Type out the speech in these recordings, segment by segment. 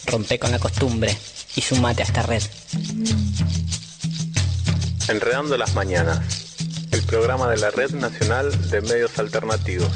Rompe con la costumbre y sumate a esta red. Enredando las mañanas, el programa de la Red Nacional de Medios Alternativos.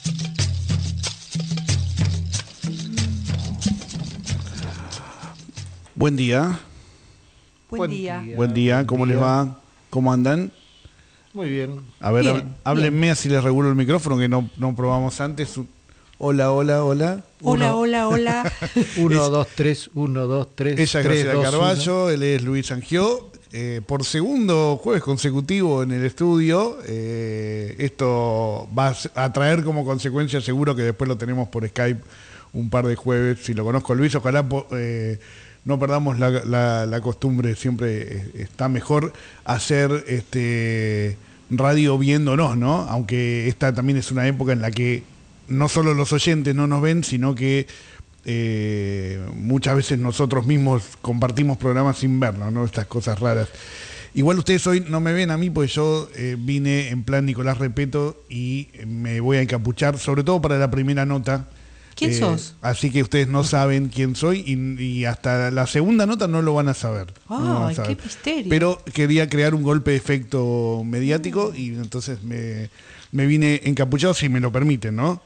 Buen día. Buen día. Buen día, ¿cómo les va? ¿Cómo andan? Muy bien. A ver, Bien, háblenme bien. así les regulo el micrófono que no probamos antes. Hola, hola, hola. Hola, hola, hola. 1, 2, 3, 1, 2, 3. Ella es Graciela Carballo, él es Luis Sangió. Por segundo jueves consecutivo en el estudio. Esto va a traer como consecuencia, seguro que después lo tenemos por Skype un par de jueves. Si lo conozco a Luis, ojalá no perdamos la costumbre. Siempre está mejor hacer radio viéndonos, ¿no? Aunque esta también es una época en la que no solo los oyentes no nos ven, sino que muchas veces nosotros mismos compartimos programas sin vernos, ¿no? Estas cosas raras. Igual ustedes hoy no me ven a mí, pues yo vine en plan Nicolás Repeto y me voy a encapuchar, sobre todo para la primera nota. ¿Quién sos? Así que ustedes no saben quién soy y hasta la segunda nota no lo van a saber. ¡Ay, no lo van a saber. qué misterio! Pero quería crear un golpe de efecto mediático y entonces me vine encapuchado, si me lo permiten, ¿no?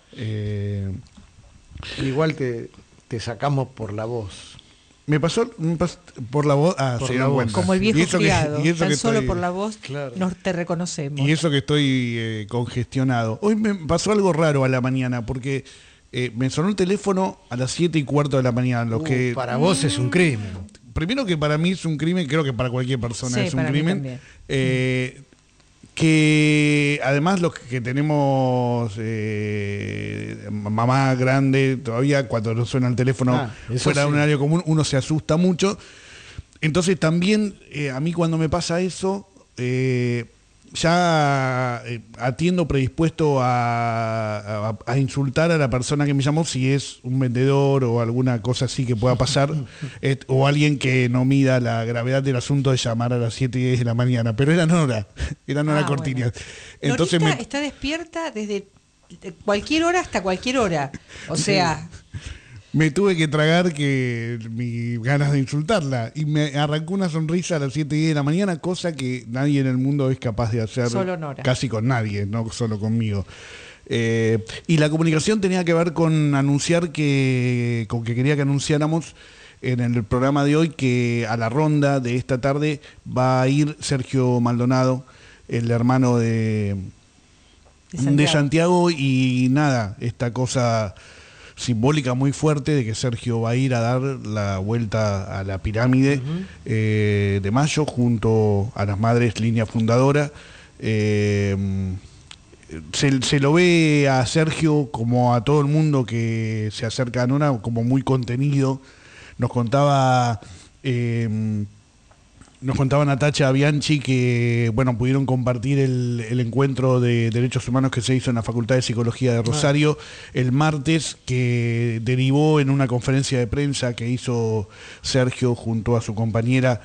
Igual te sacamos por la voz. Me pasó por la voz. Por se la dieron voz. cuenta. Como el viejo Y eso que- criado. y eso Tan que solo estoy- por la voz Claro. te reconocemos. Y eso que estoy congestionado. Hoy me pasó algo raro a la mañana, porque me sonó el teléfono a las 7:15 de la mañana. Para vos es un crimen. Primero que para mí es un crimen, creo que para cualquier persona Sí, es un para mí crimen. también. Que además los que tenemos mamá grande, todavía cuando nos suena el teléfono Eso fuera de un sí. horario común, uno se asusta mucho. Entonces también a mí cuando me pasa eso, ya atiendo predispuesto a insultar a la persona que me llamó si es un vendedor o alguna cosa así que pueda pasar, o alguien que no mida la gravedad del asunto de llamar a las 7:10 de la mañana. Pero era Nora Cortiñas. Bueno. Entonces Norita está despierta desde cualquier hora hasta cualquier hora. O sea, me tuve que tragar que mis ganas de insultarla y me arrancó una sonrisa a las 7:10 de la mañana, cosa que nadie en el mundo es capaz de hacer. Solo Nora. Casi con nadie, no solo conmigo. Y la comunicación tenía que ver con anunciar que quería que anunciáramos en el programa de hoy que a la ronda de esta tarde va a ir Sergio Maldonado, el hermano de Santiago, y nada, esta cosa simbólica muy fuerte de que Sergio va a ir a dar la vuelta a la pirámide de Mayo junto a las madres línea fundadora. Se lo ve a Sergio, como a todo el mundo que se acerca a Nora, como muy contenido. Nos contaba Natacha Bianchi que pudieron compartir el encuentro de derechos humanos que se hizo en la Facultad de Psicología de Rosario el martes, que derivó en una conferencia de prensa que hizo Sergio junto a su compañera,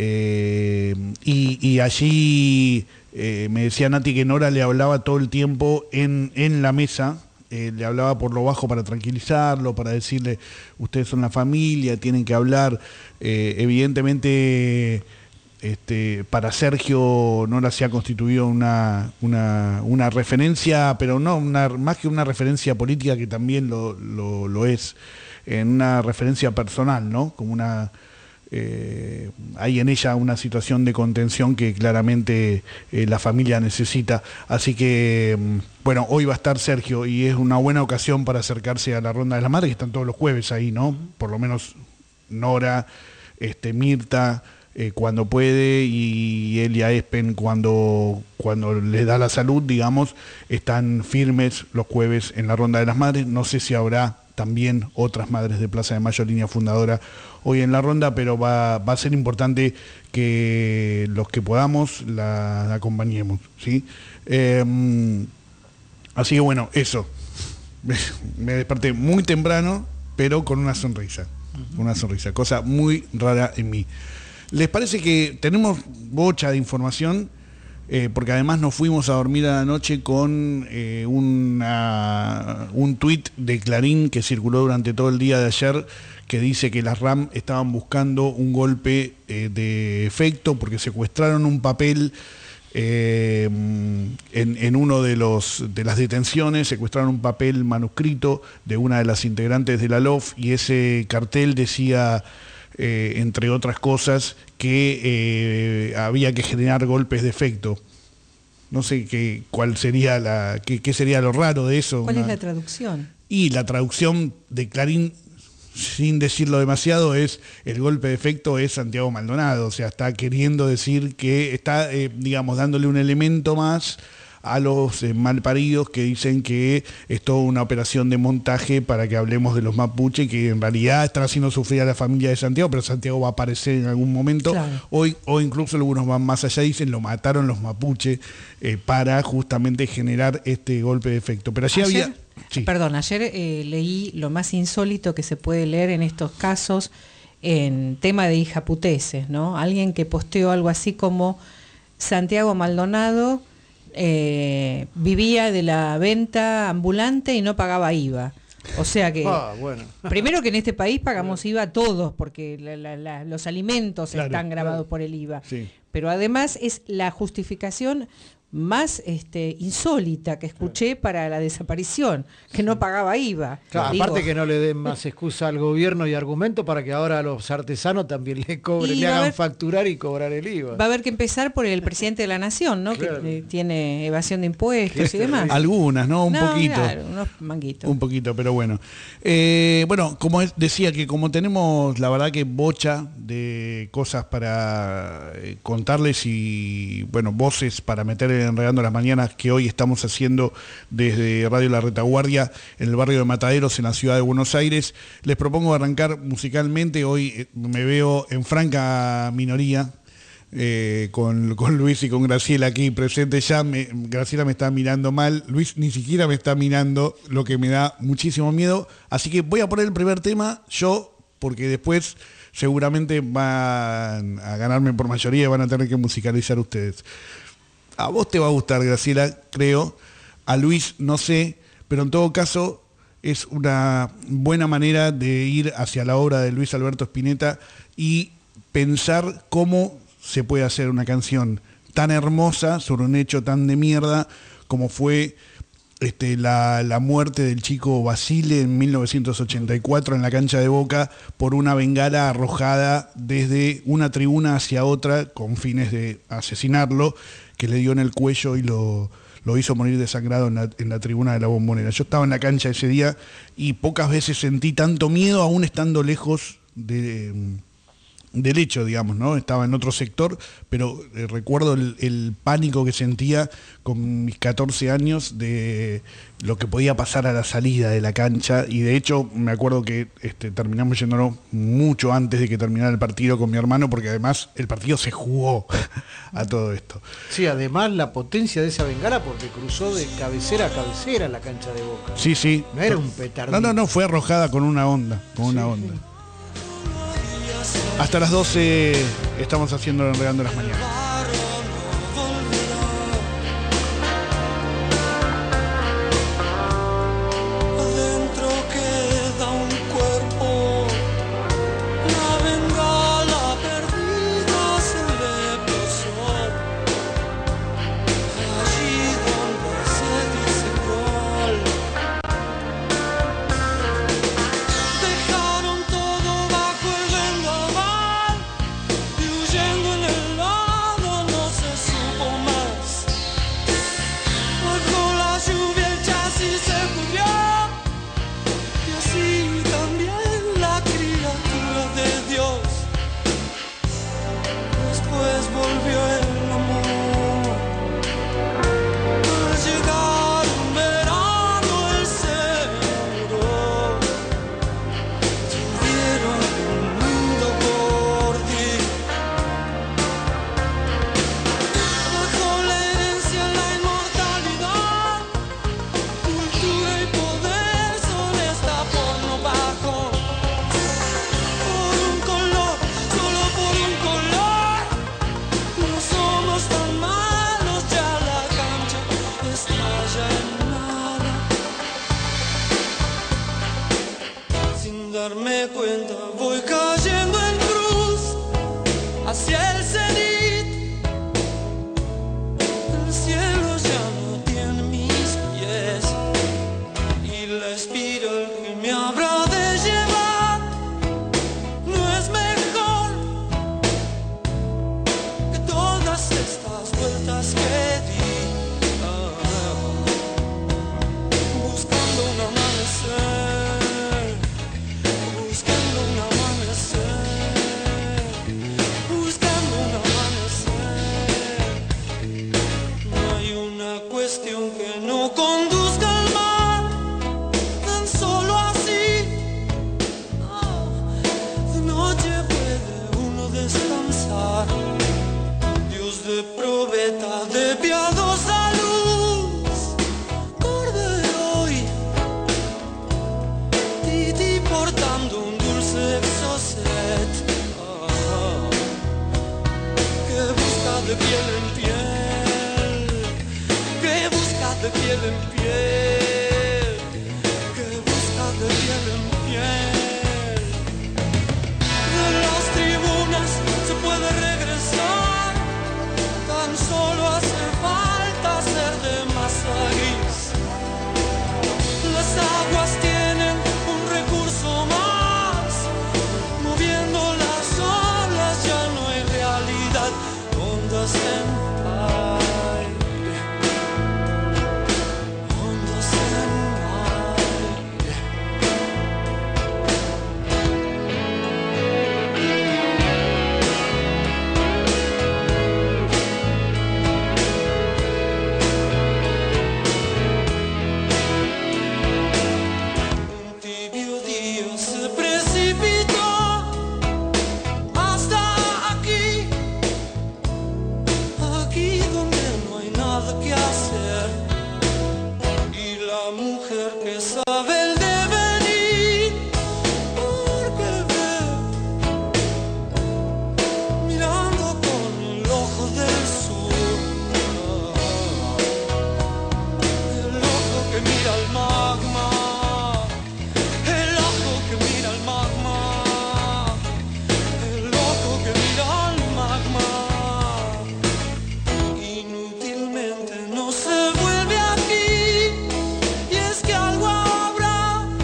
y allí me decía Nati que Nora le hablaba todo el tiempo en la mesa. Le hablaba por lo bajo para tranquilizarlo, para decirle, ustedes son la familia, tienen que hablar. Evidentemente, para Sergio Nora se ha constituido una referencia, pero no más que una referencia política, que también lo es, en una referencia personal, ¿no? Como hay en ella una situación de contención que claramente la familia necesita. Así que, hoy va a estar Sergio y es una buena ocasión para acercarse a la Ronda de las Madres, que están todos los jueves ahí, ¿no? Por lo menos Nora, Mirta, cuando puede, y Elia Espen cuando le da la salud, digamos, están firmes los jueves en la Ronda de las Madres. No sé si habrá también otras madres de Plaza de Mayo, línea fundadora, hoy en la ronda, pero va a ser importante que los que podamos la acompañemos, ¿sí? Así que eso. Me desperté muy temprano, pero con una sonrisa. Una sonrisa, cosa muy rara en mí. ¿Les parece que tenemos bocha de información? porque además nos fuimos a dormir a la noche con un tuit de Clarín que circuló durante todo el día de ayer, que dice que las RAM estaban buscando un golpe de efecto porque secuestraron un papel en uno de las detenciones, secuestraron un papel manuscrito de una de las integrantes de la LOF, y ese cartel decía, entre otras cosas, que había que generar golpes de efecto. No sé cuál sería qué sería lo raro de eso. ¿Cuál es la traducción? Y la traducción de Clarín, sin decirlo demasiado, es: el golpe de efecto es Santiago Maldonado. O sea, está queriendo decir que está, digamos, dándole un elemento más a los malparidos que dicen que es toda una operación de montaje para que hablemos de los mapuche, que en realidad están haciendo sufrir a la familia de Santiago, pero Santiago va a aparecer en algún momento. Claro. O incluso algunos van más allá y dicen: lo mataron los mapuche para justamente generar este golpe de efecto. Pero allí había... Sí. Perdón, ayer leí lo más insólito que se puede leer en estos casos en tema de hijaputeces, ¿no? Alguien que posteó algo así como: Santiago Maldonado vivía de la venta ambulante y no pagaba IVA. O sea que, bueno. Primero que en este país pagamos IVA todos, porque los alimentos están grabados por el IVA. Sí. Pero además es la justificación más insólita que escuché para la desaparición, que no pagaba IVA. Claro, aparte que no le den más excusa al gobierno y argumento para que ahora a los artesanos también le cobren, le hagan facturar y cobrar el IVA. Va a haber que empezar por el presidente de la Nación, ¿no? Claro. Que tiene evasión de impuestos y demás. Algunas, ¿no? Un poquito. Claro, unos manguitos. Un poquito, pero bueno. Bueno, como decía, que como tenemos la verdad que bocha de cosas para contarles y, bueno, voces para meter Enredando las Mañanas, que hoy estamos haciendo desde Radio La Retaguardia en el barrio de Mataderos, en la ciudad de Buenos Aires, les propongo arrancar musicalmente. Hoy me veo en franca minoría con Luis y con Graciela aquí presente ya. Graciela me está mirando mal, Luis ni siquiera me está mirando, lo que me da muchísimo miedo. Así que voy a poner el primer tema yo, porque después seguramente van a ganarme por mayoría y van a tener que musicalizar ustedes. A vos te va a gustar, Graciela, creo. A Luis no sé, pero en todo caso es una buena manera de ir hacia la obra de Luis Alberto Spinetta y pensar cómo se puede hacer una canción tan hermosa sobre un hecho tan de mierda como fue la muerte del chico Basile en 1984 en la cancha de Boca por una bengala arrojada desde una tribuna hacia otra con fines de asesinarlo, que le dio en el cuello y lo hizo morir desangrado en la tribuna de la Bombonera. Yo estaba en la cancha ese día y pocas veces sentí tanto miedo, aún estando lejos del hecho, digamos, ¿no? Estaba en otro sector, pero recuerdo el pánico que sentía con mis 14 años de lo que podía pasar a la salida de la cancha, y de hecho me acuerdo que terminamos yéndonos mucho antes de que terminara el partido con mi hermano, porque además el partido se jugó a todo esto. Sí, además la potencia de esa bengala, porque cruzó de cabecera a cabecera la cancha de Boca. Sí, sí. No era un petardito. No, fue arrojada con una onda, Sí. Hasta las 12 estamos haciendo Enredando las Mañanas. Huyendo en el lado darme cuenta voy cayendo en cruz hacia el cenit. El cielo ya no tiene mis pies y la espiral que me habrá de llevar no es mejor que todas estas vueltas que di. Buscando un amanecer, buscando un amanecer, buscando un amanecer. No hay una cuestión que no conduzca al mar, tan solo así. De noche puede uno descansar. Dios de probeta, de piadosa luz, Cordero hoy, Titi portando un dulce exocet, que busca de piel en piel, que busca de piel en piel, que busca de piel en piel. De las tribunas se puede regresar, tan solo hace falta ser de masa gris. Las aguas tienen un recurso más, moviendo las olas ya no hay realidad. Ondas en aire, ondas en aire. Un tibio día se precipitó hasta aquí, aquí donde no hay nada que hacer. Y la mujer que sabe el devenir, porque ve, mirando con el ojo del sur, el ojo que mira al magma, el ojo que mira al magma, el ojo que mira al magma. Inútilmente no se vuelve aquí, y es que algo habrá.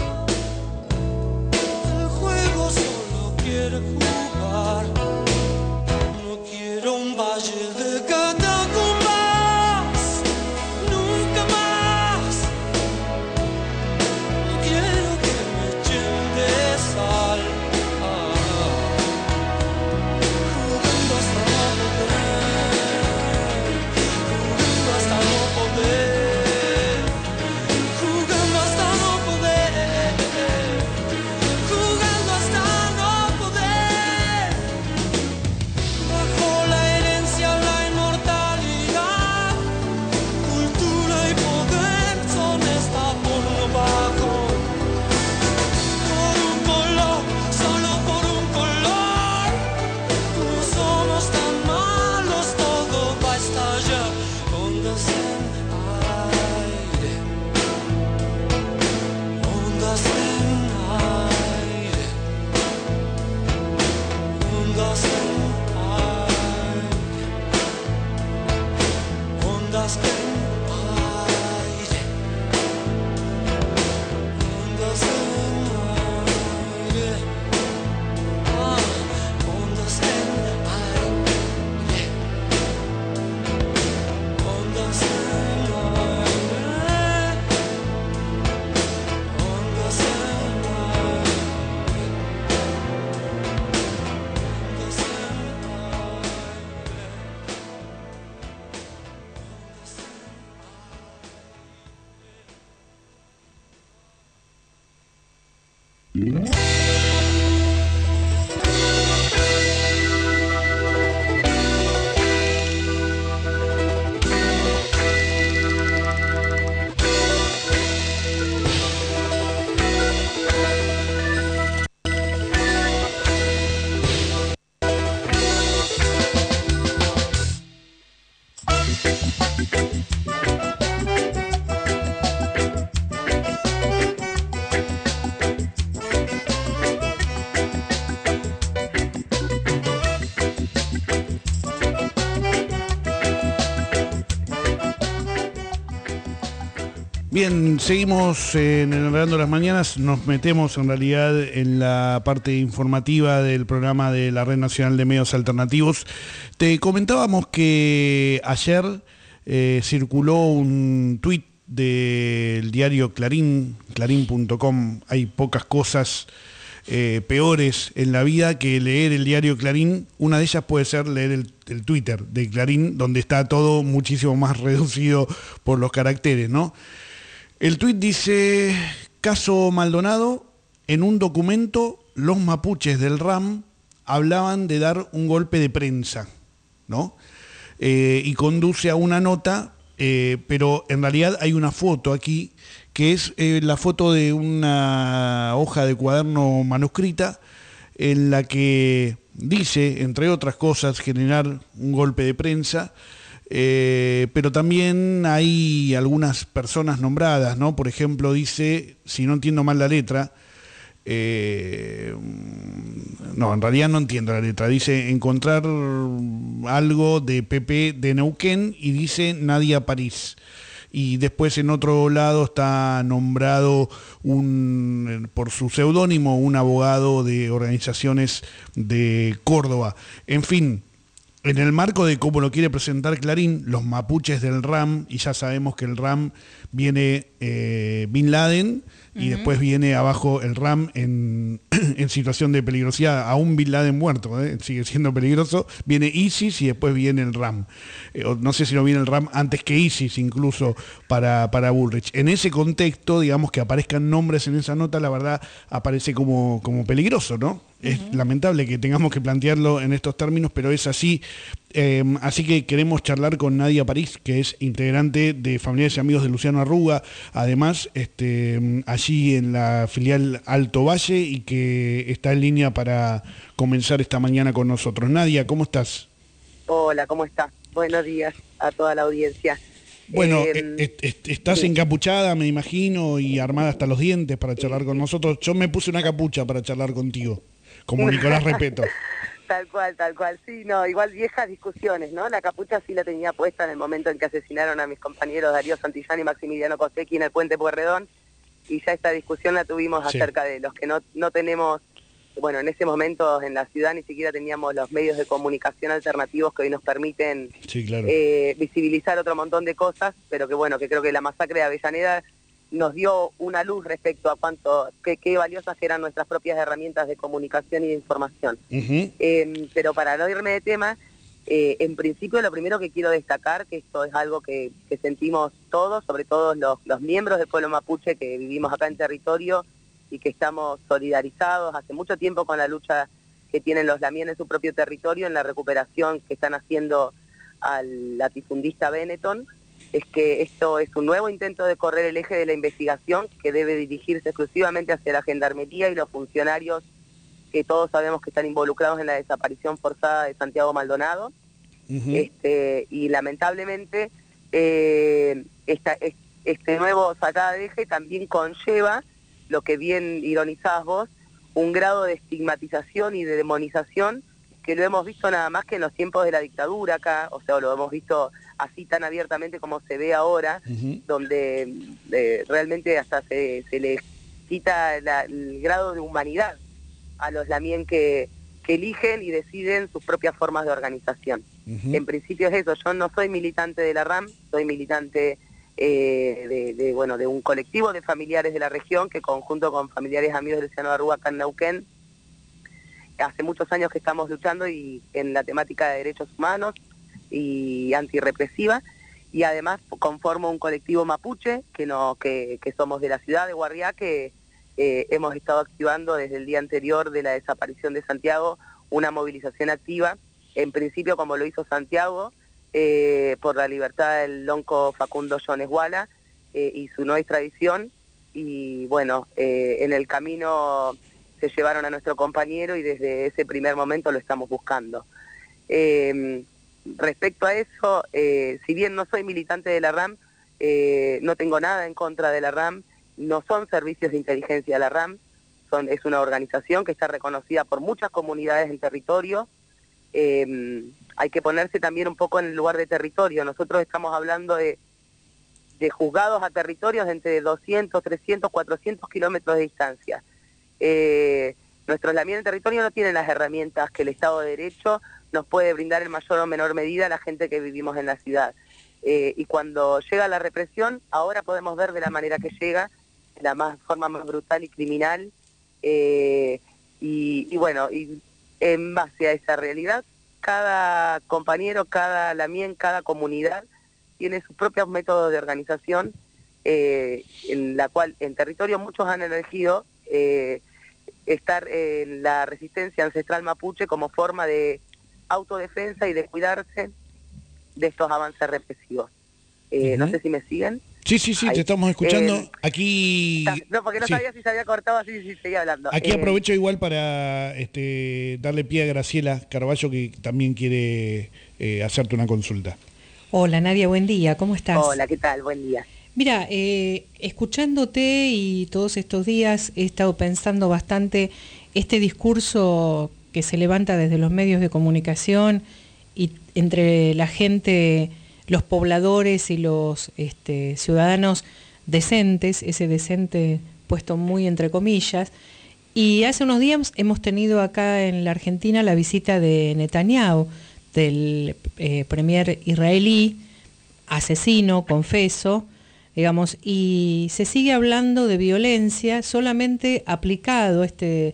El juego solo quiere jugar. No quiero un valle de catacumbas, nunca más. No quiero que me echen de sal, jugando hasta no poder, jugando hasta no poder, jugando hasta no poder, jugando hasta no poder. Bien, seguimos en Enredando las Mañanas, nos metemos en realidad en la parte informativa del programa de la Red Nacional de Medios Alternativos. Te comentábamos que ayer circuló un tuit del diario Clarín, clarín.com. Hay pocas cosas peores en la vida que leer el diario Clarín. Una de ellas puede ser leer el Twitter de Clarín, donde está todo muchísimo más reducido por los caracteres, ¿no? El tuit dice: caso Maldonado, en un documento los mapuches del RAM hablaban de dar un golpe de prensa, ¿no? Y conduce a una nota, pero en realidad hay una foto aquí, que es la foto de una hoja de cuaderno manuscrita, en la que dice, entre otras cosas, generar un golpe de prensa. Pero también hay algunas personas nombradas, ¿no? Por ejemplo, dice, si no entiendo mal la letra, no, en realidad no entiendo la letra, dice encontrar algo de PP de Neuquén y dice Nadia París. Y después en otro lado está nombrado por su seudónimo un abogado de organizaciones de Córdoba. En fin, en el marco de cómo lo quiere presentar Clarín, los mapuches del RAM, y ya sabemos que el RAM viene Bin Laden, y después viene abajo el RAM en situación de peligrosidad, aún Bin Laden muerto, sigue siendo peligroso, viene ISIS y después viene el RAM. No sé si no viene el RAM antes que ISIS incluso para Bullrich. En ese contexto, digamos, que aparezcan nombres en esa nota, la verdad aparece como peligroso, ¿no? Es lamentable que tengamos que plantearlo en estos términos, pero es así. Así que queremos charlar con Nadia París, que es integrante de Familiares y Amigos de Luciano Arruga, además allí en la filial Alto Valle, y que está en línea para comenzar esta mañana con nosotros. Nadia, ¿cómo estás? Hola, ¿cómo estás? Buenos días a toda la audiencia. Bueno, estás encapuchada, me imagino, y armada hasta los dientes para charlar con nosotros. Yo me puse una capucha para charlar contigo, como Nicolás Repeto. Tal cual, sí, no, igual viejas discusiones, ¿no? La capucha sí la tenía puesta en el momento en que asesinaron a mis compañeros Darío Santillán y Maximiliano Costecchi en el Puente Pueyrredón, y ya esta discusión la tuvimos acerca de los que no tenemos, bueno, en ese momento en la ciudad ni siquiera teníamos los medios de comunicación alternativos que hoy nos permiten visibilizar otro montón de cosas, pero que bueno, que creo que la masacre de Avellaneda nos dio una luz respecto a qué valiosas eran nuestras propias herramientas de comunicación y de información. Pero para no irme de tema, en principio lo primero que quiero destacar, que esto es algo que sentimos todos, sobre todo los miembros del pueblo mapuche que vivimos acá en territorio y que estamos solidarizados hace mucho tiempo con la lucha que tienen los lamien en su propio territorio, en la recuperación que están haciendo al latifundista Benetton, es que esto es un nuevo intento de correr el eje de la investigación que debe dirigirse exclusivamente hacia la Gendarmería y los funcionarios que todos sabemos que están involucrados en la desaparición forzada de Santiago Maldonado. Y lamentablemente este nuevo sacada de eje también conlleva, lo que bien ironizabas vos, un grado de estigmatización y de demonización que lo hemos visto nada más que en los tiempos de la dictadura acá, o sea, lo hemos visto así tan abiertamente como se ve ahora, donde realmente hasta se le quita el grado de humanidad a los lamien que eligen y deciden sus propias formas de organización. En principio es eso. Yo no soy militante de la RAM, soy militante de un colectivo de familiares de la región que, conjunto con Familiares Amigos de Luciano Arruga acá en Neuquén, hace muchos años que estamos luchando y en la temática de derechos humanos y antirrepresiva, y además conformo un colectivo mapuche que somos de la ciudad de Guardiá, que hemos estado activando desde el día anterior de la desaparición de Santiago una movilización activa, en principio como lo hizo Santiago, por la libertad del lonco Facundo Jones Wala y su no extradición, y bueno, en el camino se llevaron a nuestro compañero y desde ese primer momento lo estamos buscando. Respecto a eso, si bien no soy militante de la RAM, no tengo nada en contra de la RAM, no son servicios de inteligencia de la RAM, es una organización que está reconocida por muchas comunidades en territorio. Hay que ponerse también un poco en el lugar de territorio. Nosotros estamos hablando de de juzgados a territorios de entre 200, 300, 400 kilómetros de distancia. Nuestros lamien en territorio no tienen las herramientas que el Estado de Derecho nos puede brindar en mayor o menor medida a la gente que vivimos en la ciudad. Y cuando llega la represión, ahora podemos ver de la manera que llega, de la forma más brutal y criminal, y bueno, y en base a esa realidad, cada compañero, cada lamien, cada comunidad tiene sus propios métodos de organización, en la cual en territorio muchos han elegido estar en la resistencia ancestral mapuche como forma de autodefensa y de cuidarse de estos avances represivos. No sé si me siguen. Sí, te estamos escuchando. Aquí... No, porque no sabía si se había cortado, así si seguía hablando. Aquí aprovecho igual para darle pie a Graciela Carballo, que también quiere hacerte una consulta. Hola Nadia, buen día, ¿cómo estás? Hola, ¿qué tal? Buen día. Mira, escuchándote y todos estos días he estado pensando bastante este discurso que se levanta desde los medios de comunicación y entre la gente, los pobladores y los ciudadanos decentes, ese decente puesto muy entre comillas. Y hace unos días hemos tenido acá en la Argentina la visita de Netanyahu, del premier israelí, asesino, confeso, digamos, y se sigue hablando de violencia, solamente aplicado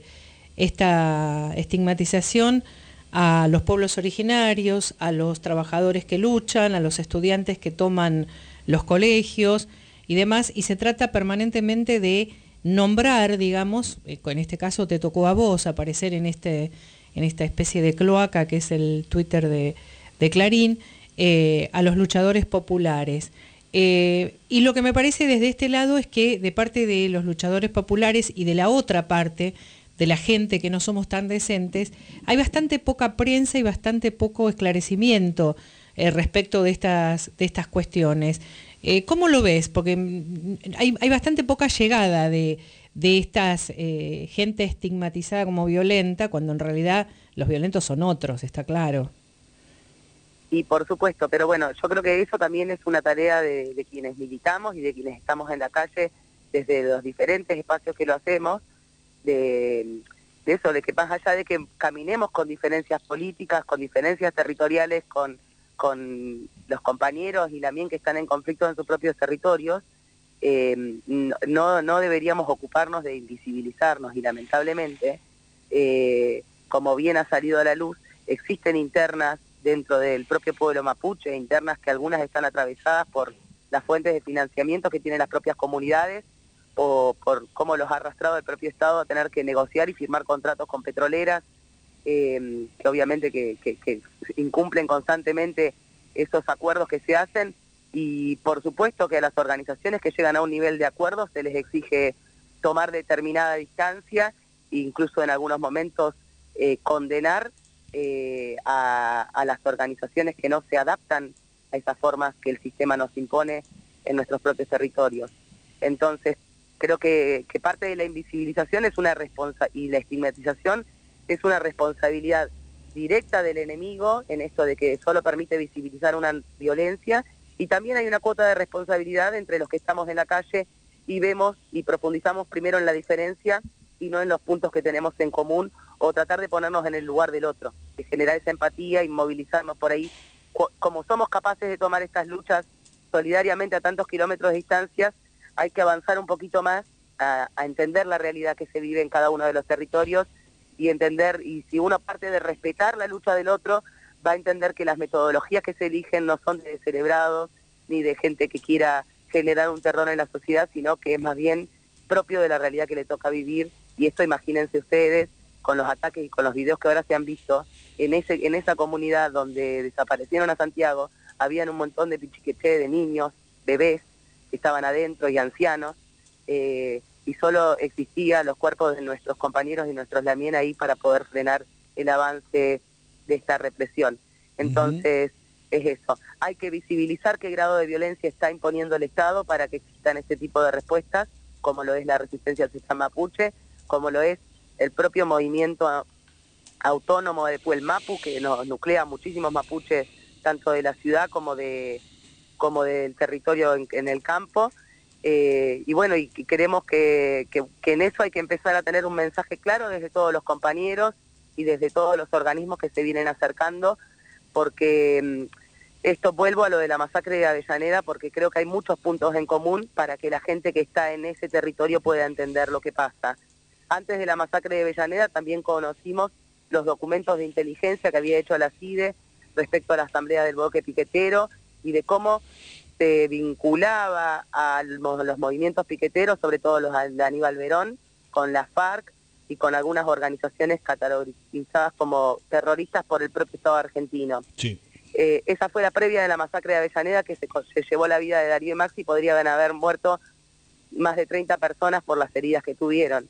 esta estigmatización a los pueblos originarios, a los trabajadores que luchan, a los estudiantes que toman los colegios y demás, y se trata permanentemente de nombrar, digamos, en este caso te tocó a vos aparecer en esta especie de cloaca que es el Twitter de Clarín, a los luchadores populares. Y lo que me parece desde este lado es que de parte de los luchadores populares y de la otra parte, de la gente que no somos tan decentes, hay bastante poca prensa y bastante poco esclarecimiento respecto de estas cuestiones. ¿Cómo lo ves? Porque hay bastante poca llegada de estas gente estigmatizada como violenta, cuando en realidad los violentos son otros, está claro. Y por supuesto, pero bueno, yo creo que eso también es una tarea de quienes militamos y de quienes estamos en la calle desde los diferentes espacios que lo hacemos, de eso, de que más allá de que caminemos con diferencias políticas, con diferencias territoriales, con los compañeros y también que están en conflicto en sus propios territorios, no deberíamos ocuparnos de invisibilizarnos, y lamentablemente, como bien ha salido a la luz, existen internas dentro del propio pueblo mapuche, internas que algunas están atravesadas por las fuentes de financiamiento que tienen las propias comunidades, o por cómo los ha arrastrado el propio Estado a tener que negociar y firmar contratos con petroleras, que obviamente que incumplen constantemente esos acuerdos que se hacen, y por supuesto que a las organizaciones que llegan a un nivel de acuerdo se les exige tomar determinada distancia, incluso en algunos momentos condenar a las organizaciones que no se adaptan a esas formas que el sistema nos impone en nuestros propios territorios. Entonces, creo que parte de la invisibilización es y la estigmatización es una responsabilidad directa del enemigo en esto de que solo permite visibilizar una violencia, y también hay una cuota de responsabilidad entre los que estamos en la calle y vemos y profundizamos primero en la diferencia y no en los puntos que tenemos en común, o tratar de ponernos en el lugar del otro, de generar esa empatía y movilizarnos por ahí. Como somos capaces de tomar estas luchas solidariamente a tantos kilómetros de distancia, hay que avanzar un poquito más a entender la realidad que se vive en cada uno de los territorios, y entender, y si uno parte de respetar la lucha del otro, va a entender que las metodologías que se eligen no son de descerebrados ni de gente que quiera generar un terror en la sociedad, sino que es más bien propio de la realidad que le toca vivir. Y esto, imagínense ustedes, con los ataques y con los videos que ahora se han visto, en esa comunidad donde desaparecieron a Santiago, habían un montón de pichiqueché, de niños, bebés, que estaban adentro, y ancianos, y solo existían los cuerpos de nuestros compañeros y nuestros lamien ahí para poder frenar el avance de esta represión. Entonces, es eso. Hay que visibilizar qué grado de violencia está imponiendo el Estado para que existan este tipo de respuestas, como lo es la resistencia al sistema mapuche, como lo es el propio movimiento autónomo de Puel Mapu, que nos nuclea muchísimos mapuches, tanto de la ciudad como de como del territorio en el campo. Y bueno, y creemos que en eso hay que empezar a tener un mensaje claro desde todos los compañeros y desde todos los organismos que se vienen acercando, porque esto, vuelvo a lo de la masacre de Avellaneda, porque creo que hay muchos puntos en común para que la gente que está en ese territorio pueda entender lo que pasa. Antes de la masacre de Avellaneda también conocimos los documentos de inteligencia que había hecho la CIDE respecto a la asamblea del bloque piquetero y de cómo se vinculaba a los movimientos piqueteros, sobre todo los de Aníbal Verón, con la FARC y con algunas organizaciones catalogizadas como terroristas por el propio Estado argentino. Sí. Esa fue la previa de la masacre de Avellaneda, que se llevó la vida de Darío y Maxi. Podrían haber muerto más de 30 personas por las heridas que tuvieron.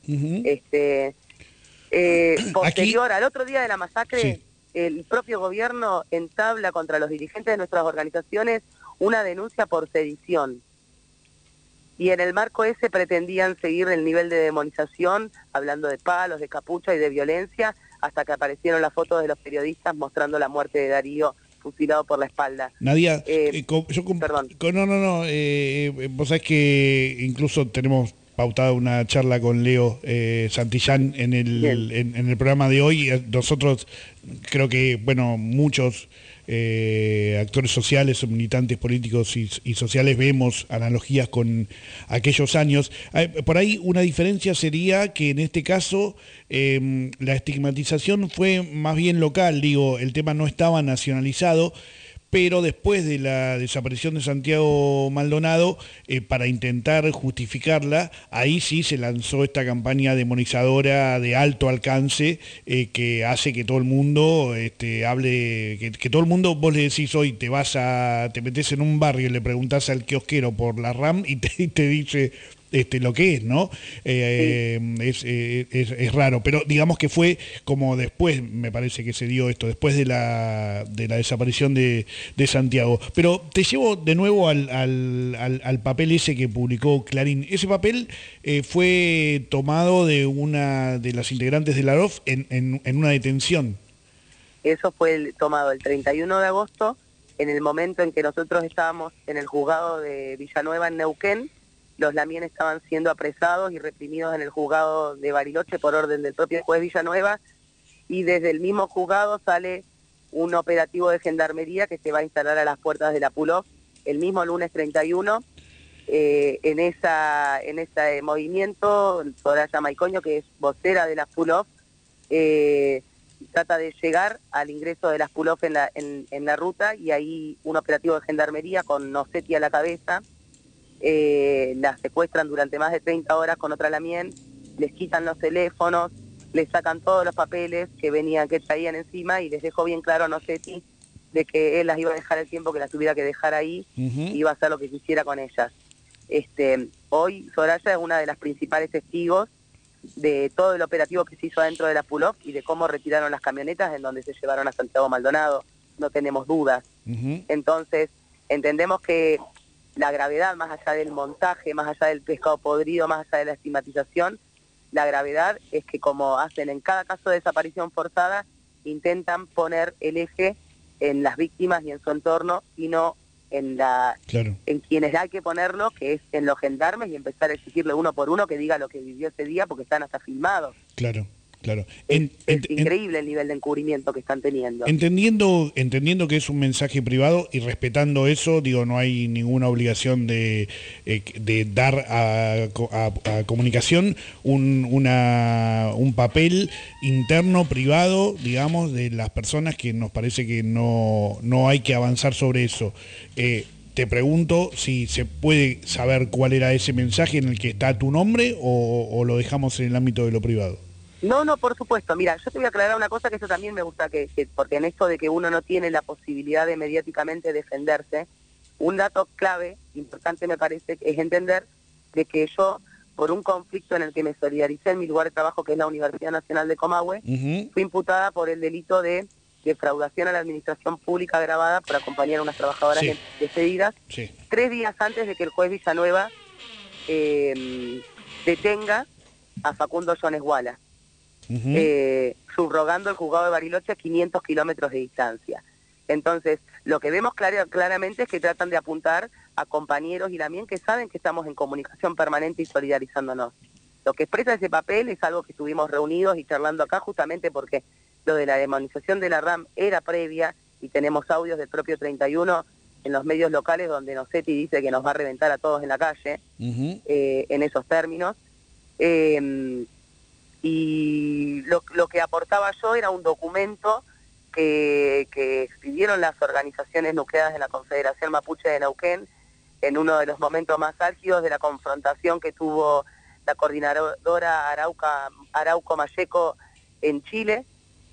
Posterior, al otro día de la masacre, sí, el propio gobierno entabla contra los dirigentes de nuestras organizaciones una denuncia por sedición. Y en el marco ese pretendían seguir el nivel de demonización, hablando de palos, de capucha y de violencia, hasta que aparecieron las fotos de los periodistas mostrando la muerte de Darío fusilado por la espalda. Nadia, perdón. Vos sabés que incluso tenemos pautada una charla con Leo Santillán en el programa de hoy. Nosotros creo que, bueno, muchos actores sociales o militantes políticos y sociales vemos analogías con aquellos años. Por ahí una diferencia sería que en este caso la estigmatización fue más bien local, digo, el tema no estaba nacionalizado, pero después de la desaparición de Santiago Maldonado, para intentar justificarla, ahí sí se lanzó esta campaña demonizadora de alto alcance, que hace que todo el mundo hable, que todo el mundo, vos le decís hoy, te metés en un barrio y le preguntás al kiosquero por la RAM y te dice lo que es, ¿no? Es raro, pero digamos que fue como después, me parece que se dio esto, después de la desaparición de Santiago. Pero te llevo de nuevo al papel ese que publicó Clarín. Ese papel fue tomado de una de las integrantes de la AROF en una detención. Eso fue tomado el 31 de agosto, en el momento en que nosotros estábamos en el juzgado de Villanueva en Neuquén. Los lamien estaban siendo apresados y reprimidos en el juzgado de Bariloche por orden del propio juez Villanueva, y desde el mismo juzgado sale un operativo de gendarmería que se va a instalar a las puertas de la PULOF el mismo lunes 31. En ese movimiento, Soraya Maicoño, que es vocera de las PULOF, trata de llegar al ingreso de las PULOF en la ruta, y ahí un operativo de gendarmería con Nocetti a la cabeza. Las secuestran durante más de 30 horas con otra lamien, les quitan los teléfonos, les sacan todos los papeles que traían encima, y les dejó bien claro a Nocetti de que él las iba a dejar el tiempo que las tuviera que dejar ahí, y iba a hacer lo que quisiera con ellas. Hoy Soraya es una de las principales testigos de todo el operativo que se hizo adentro de la PULOF y de cómo retiraron las camionetas en donde se llevaron a Santiago Maldonado, no tenemos dudas. Entonces, entendemos que la gravedad, más allá del montaje, más allá del pescado podrido, más allá de la estigmatización, la gravedad es que, como hacen en cada caso de desaparición forzada, intentan poner el eje en las víctimas y en su entorno, y no en quienes hay que ponerlo, que es en los gendarmes, y empezar a exigirle uno por uno que diga lo que vivió ese día, porque están hasta filmados. Claro. Es increíble el nivel de encubrimiento que están teniendo. Entendiendo que es un mensaje privado y respetando eso, digo, no hay ninguna obligación de dar a comunicación un papel interno, privado, digamos, de las personas, que nos parece que no hay que avanzar sobre eso. Te pregunto si se puede saber cuál era ese mensaje en el que está tu nombre, o lo dejamos en el ámbito de lo privado. No, por supuesto. Mira, yo te voy a aclarar una cosa, que eso también me gusta, que porque en esto de que uno no tiene la posibilidad de mediáticamente defenderse, un dato clave, importante me parece, es entender de que yo, por un conflicto en el que me solidaricé en mi lugar de trabajo, que es la Universidad Nacional de Comahue, fui imputada por el delito de defraudación a la administración pública agravada por acompañar a unas trabajadoras despedidas, 3 días antes de que el juez Villanueva detenga a Facundo Jones Wallace, subrogando el juzgado de Bariloche a 500 kilómetros de distancia. Entonces, lo que vemos claramente es que tratan de apuntar a compañeros y también que saben que estamos en comunicación permanente y solidarizándonos. Lo que expresa ese papel es algo que estuvimos reunidos y charlando acá justamente porque lo de la demonización de la RAM era previa y tenemos audios del propio 31 en los medios locales donde Nocetti dice que nos va a reventar a todos en la calle, en esos términos. Y lo que aportaba yo era un documento que escribieron las organizaciones nucleadas de la Confederación Mapuche de Neuquén en uno de los momentos más álgidos de la confrontación que tuvo la coordinadora Arauco Malleco en Chile,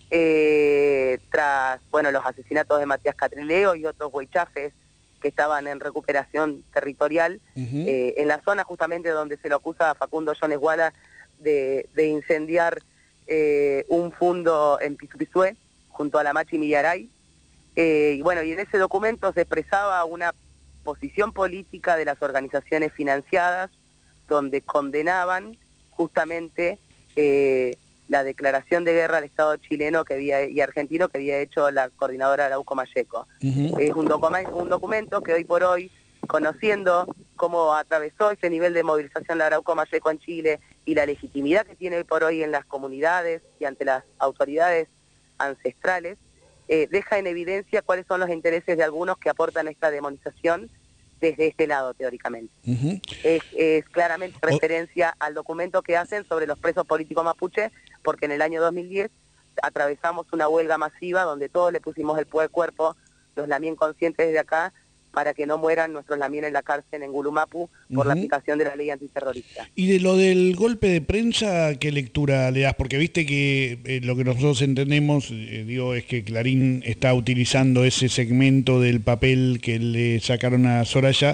tras los asesinatos de Matías Catrileo y otros huaychafes que estaban en recuperación territorial, en la zona justamente donde se lo acusa a Facundo Jones Guala de incendiar un fundo en Pisupisué, junto a la Machi Millaray, y en ese documento se expresaba una posición política de las organizaciones financiadas, donde condenaban justamente la declaración de guerra al Estado chileno y argentino que había hecho la coordinadora Arauco Malleco. Es un documento que hoy por hoy, conociendo cómo atravesó ese nivel de movilización la Arauco Malleco en Chile y la legitimidad que tiene hoy por hoy en las comunidades y ante las autoridades ancestrales, deja en evidencia cuáles son los intereses de algunos que aportan esta demonización desde este lado, teóricamente. Es claramente referencia al documento que hacen sobre los presos políticos mapuche, porque en el año 2010 atravesamos una huelga masiva donde todos le pusimos el cuerpo, los lamien conscientes desde acá, para que no mueran nuestros lamien en la cárcel en Gulumapu por la aplicación de la ley antiterrorista. Y de lo del golpe de prensa, ¿qué lectura le das? Porque viste que lo que nosotros entendemos, es que Clarín está utilizando ese segmento del papel que le sacaron a Soraya,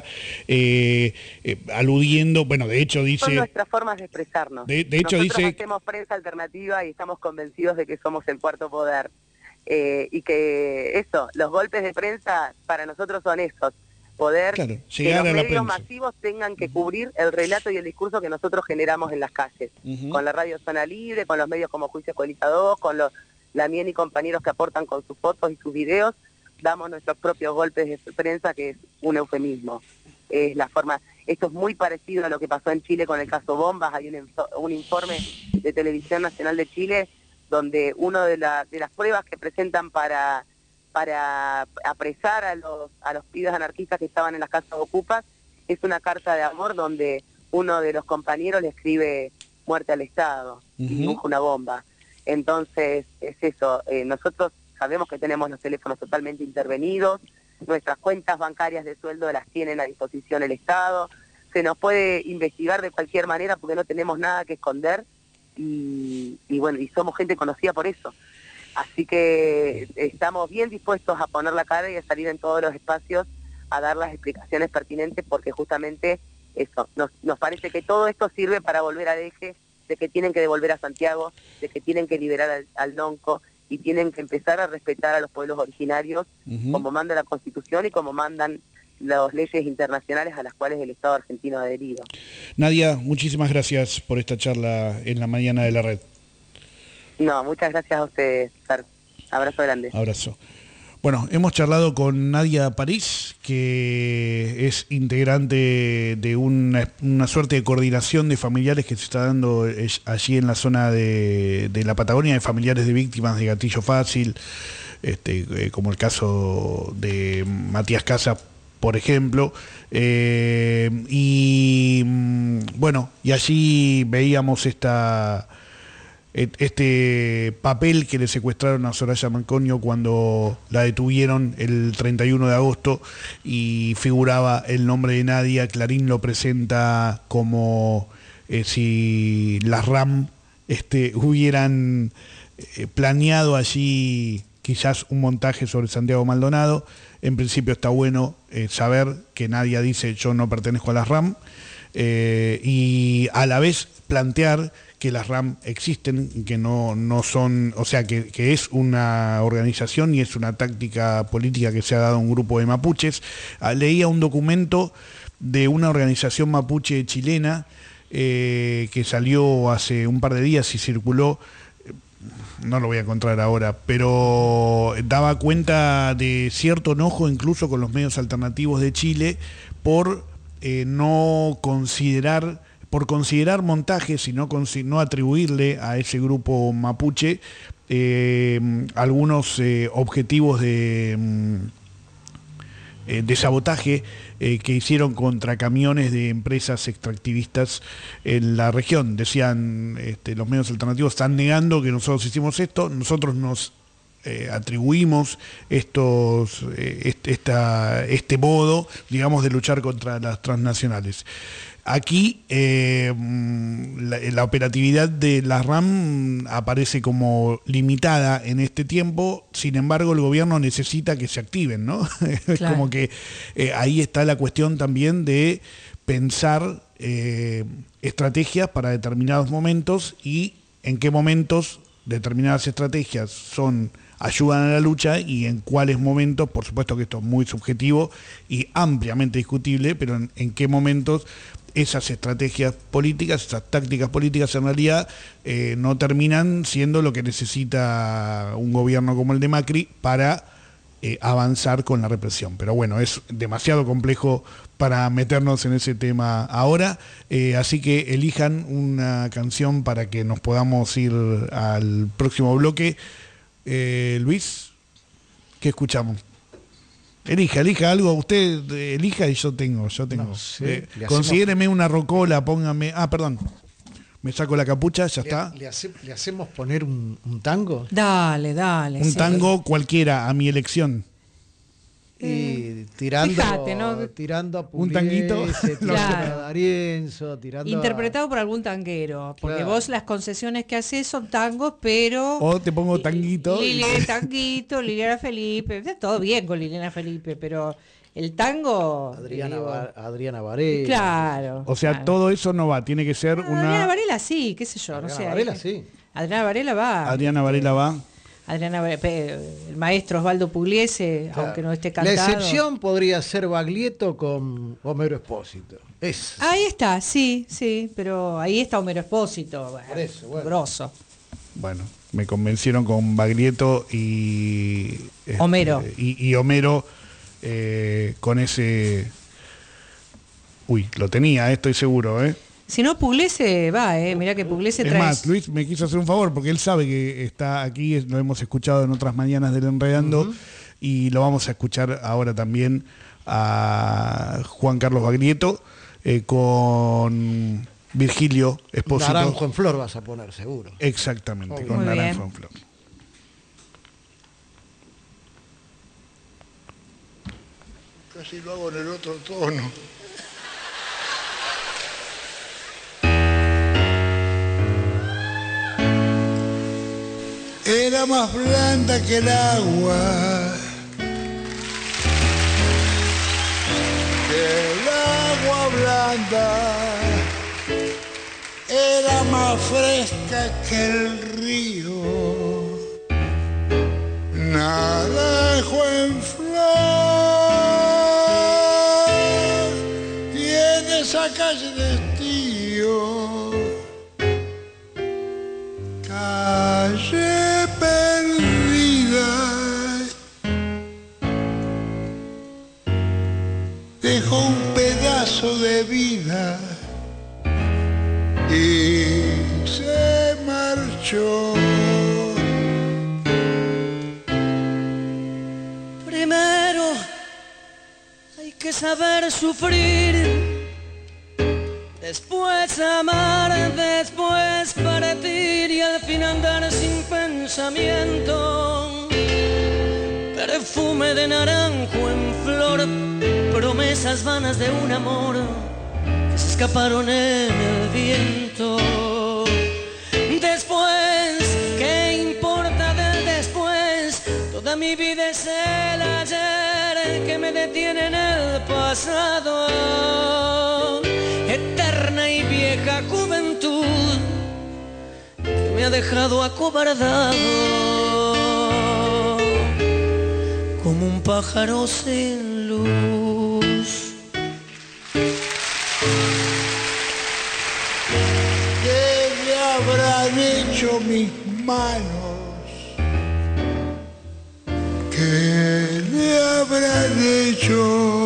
aludiendo, de hecho dice... Son nuestras formas de expresarnos. De hecho nosotros dice... hacemos prensa alternativa y estamos convencidos de que somos el cuarto poder. Y que los golpes de prensa para nosotros son esos, poder que los medios masivos tengan que cubrir el relato y el discurso que nosotros generamos en las calles, con la radio Zona Libre, con los medios como Juicio Colita 2, con los Lamien y compañeros que aportan con sus fotos y sus videos, damos nuestros propios golpes de prensa, que es un eufemismo. Es la forma. Esto es muy parecido a lo que pasó en Chile con el caso Bombas. Hay un informe de Televisión Nacional de Chile donde una de las pruebas que presentan para apresar a los pibes anarquistas que estaban en las casas ocupas es una carta de amor donde uno de los compañeros le escribe muerte al Estado y dibuja una bomba. Entonces es eso, nosotros sabemos que tenemos los teléfonos totalmente intervenidos, nuestras cuentas bancarias de sueldo las tienen a disposición el Estado, se nos puede investigar de cualquier manera porque no tenemos nada que esconder. Y somos gente conocida por eso. Así que estamos bien dispuestos a poner la cara y a salir en todos los espacios a dar las explicaciones pertinentes, porque justamente eso, nos parece que todo esto sirve para volver al eje de que tienen que devolver a Santiago, de que tienen que liberar al Lonco y tienen que empezar a respetar a los pueblos originarios como manda la Constitución y como mandan las leyes internacionales a las cuales el Estado argentino ha adherido. Nadia, muchísimas gracias por esta charla en la mañana de la red. No, muchas gracias a ustedes. Abrazo grande. Abrazo. Bueno, hemos charlado con Nadia París, que es integrante de una suerte de coordinación de familiares que se está dando allí en la zona de la Patagonia, de familiares de víctimas de gatillo fácil, como el caso de Matías Casas, por ejemplo, y allí veíamos este papel que le secuestraron a Soraya Manconio cuando la detuvieron el 31 de agosto y figuraba el nombre de Nadia. Clarín lo presenta como si las RAM hubieran planeado allí quizás un montaje sobre Santiago Maldonado. En principio está bueno saber que Nadia dice yo no pertenezco a las RAM, y a la vez plantear que las RAM existen, que no son, o sea, que es una organización y es una táctica política que se ha dado a un grupo de mapuches. Leía un documento de una organización mapuche chilena que salió hace un par de días y circuló. no lo voy a encontrar ahora, pero daba cuenta de cierto enojo incluso con los medios alternativos de Chile por considerar montajes y no atribuirle a ese grupo mapuche algunos objetivos de sabotaje que hicieron contra camiones de empresas extractivistas en la región. Decían, los medios alternativos están negando que nosotros hicimos esto, nosotros nos atribuimos este modo, digamos, de luchar contra las transnacionales. Aquí la operatividad de la RAM aparece como limitada en este tiempo, sin embargo el gobierno necesita que se activen, ¿no? Es claro. Como que ahí está la cuestión también de pensar estrategias para determinados momentos y en qué momentos determinadas estrategias ayudan a la lucha y en cuáles momentos, por supuesto que esto es muy subjetivo y ampliamente discutible, pero en qué momentos esas estrategias políticas, esas tácticas políticas en realidad no terminan siendo lo que necesita un gobierno como el de Macri para avanzar con la represión. Pero bueno, es demasiado complejo para meternos en ese tema ahora, así que elijan una canción para que nos podamos ir al próximo bloque. Luis, ¿qué escuchamos? Elija algo, usted elija y yo tengo. No sé, considéreme una rocola, póngame. Perdón. Me saco la capucha, ya está. ¿Le hacemos poner un tango? Dale. Un tango cualquiera, a mi elección. Y tirando a Pugliese, un tanguito, tirando a D'Arienzo, interpretado por algún tanguero, porque claro. Vos las concesiones que haces son tangos, pero o te pongo tanguito, Liliana Felipe, está todo bien con Liliana Felipe, pero el tango Adriana Varela, claro, o sea, claro. Todo eso no va, tiene que ser Adriana Varela sí, qué sé yo, no sé. Adriana Varela va. El maestro Osvaldo Pugliese, claro. Aunque no esté cantado. La excepción podría ser Baglietto con Homero Espósito. Ahí está, sí, pero ahí está Homero Espósito, grosso. Bueno, me convencieron con Baglietto y Homero. Y Homero con ese... Uy, lo tenía, estoy seguro, Si no, Pugliese va, mirá que Pugliese trae... Es más, Luis me quiso hacer un favor, porque él sabe que está aquí, lo hemos escuchado en otras mañanas del Enredando, y lo vamos a escuchar ahora también a Juan Carlos Baglietto, con Virgilio Espósito. Naranjo en flor vas a poner, seguro. Exactamente, con Naranjo en flor. Casi lo hago en el otro tono. Era más blanda que el agua, blanda, era más fresca que el río, naranjo en flor, y en esa calle de estío, calle perdida, dejó un pedazo de vida y se marchó. Primero hay que saber sufrir, después amar, después partir y al fin andar sin pensamiento. Perfume de naranjo en flor, promesas vanas de un amor que se escaparon en el viento. Después, ¿qué importa del después? Toda mi vida es el ayer que me detiene en el pasado. Eterna y vieja juventud que me ha dejado acobardado como un pájaro sin luz. ¿Qué me habrán hecho mis manos ¿Qué le habrán hecho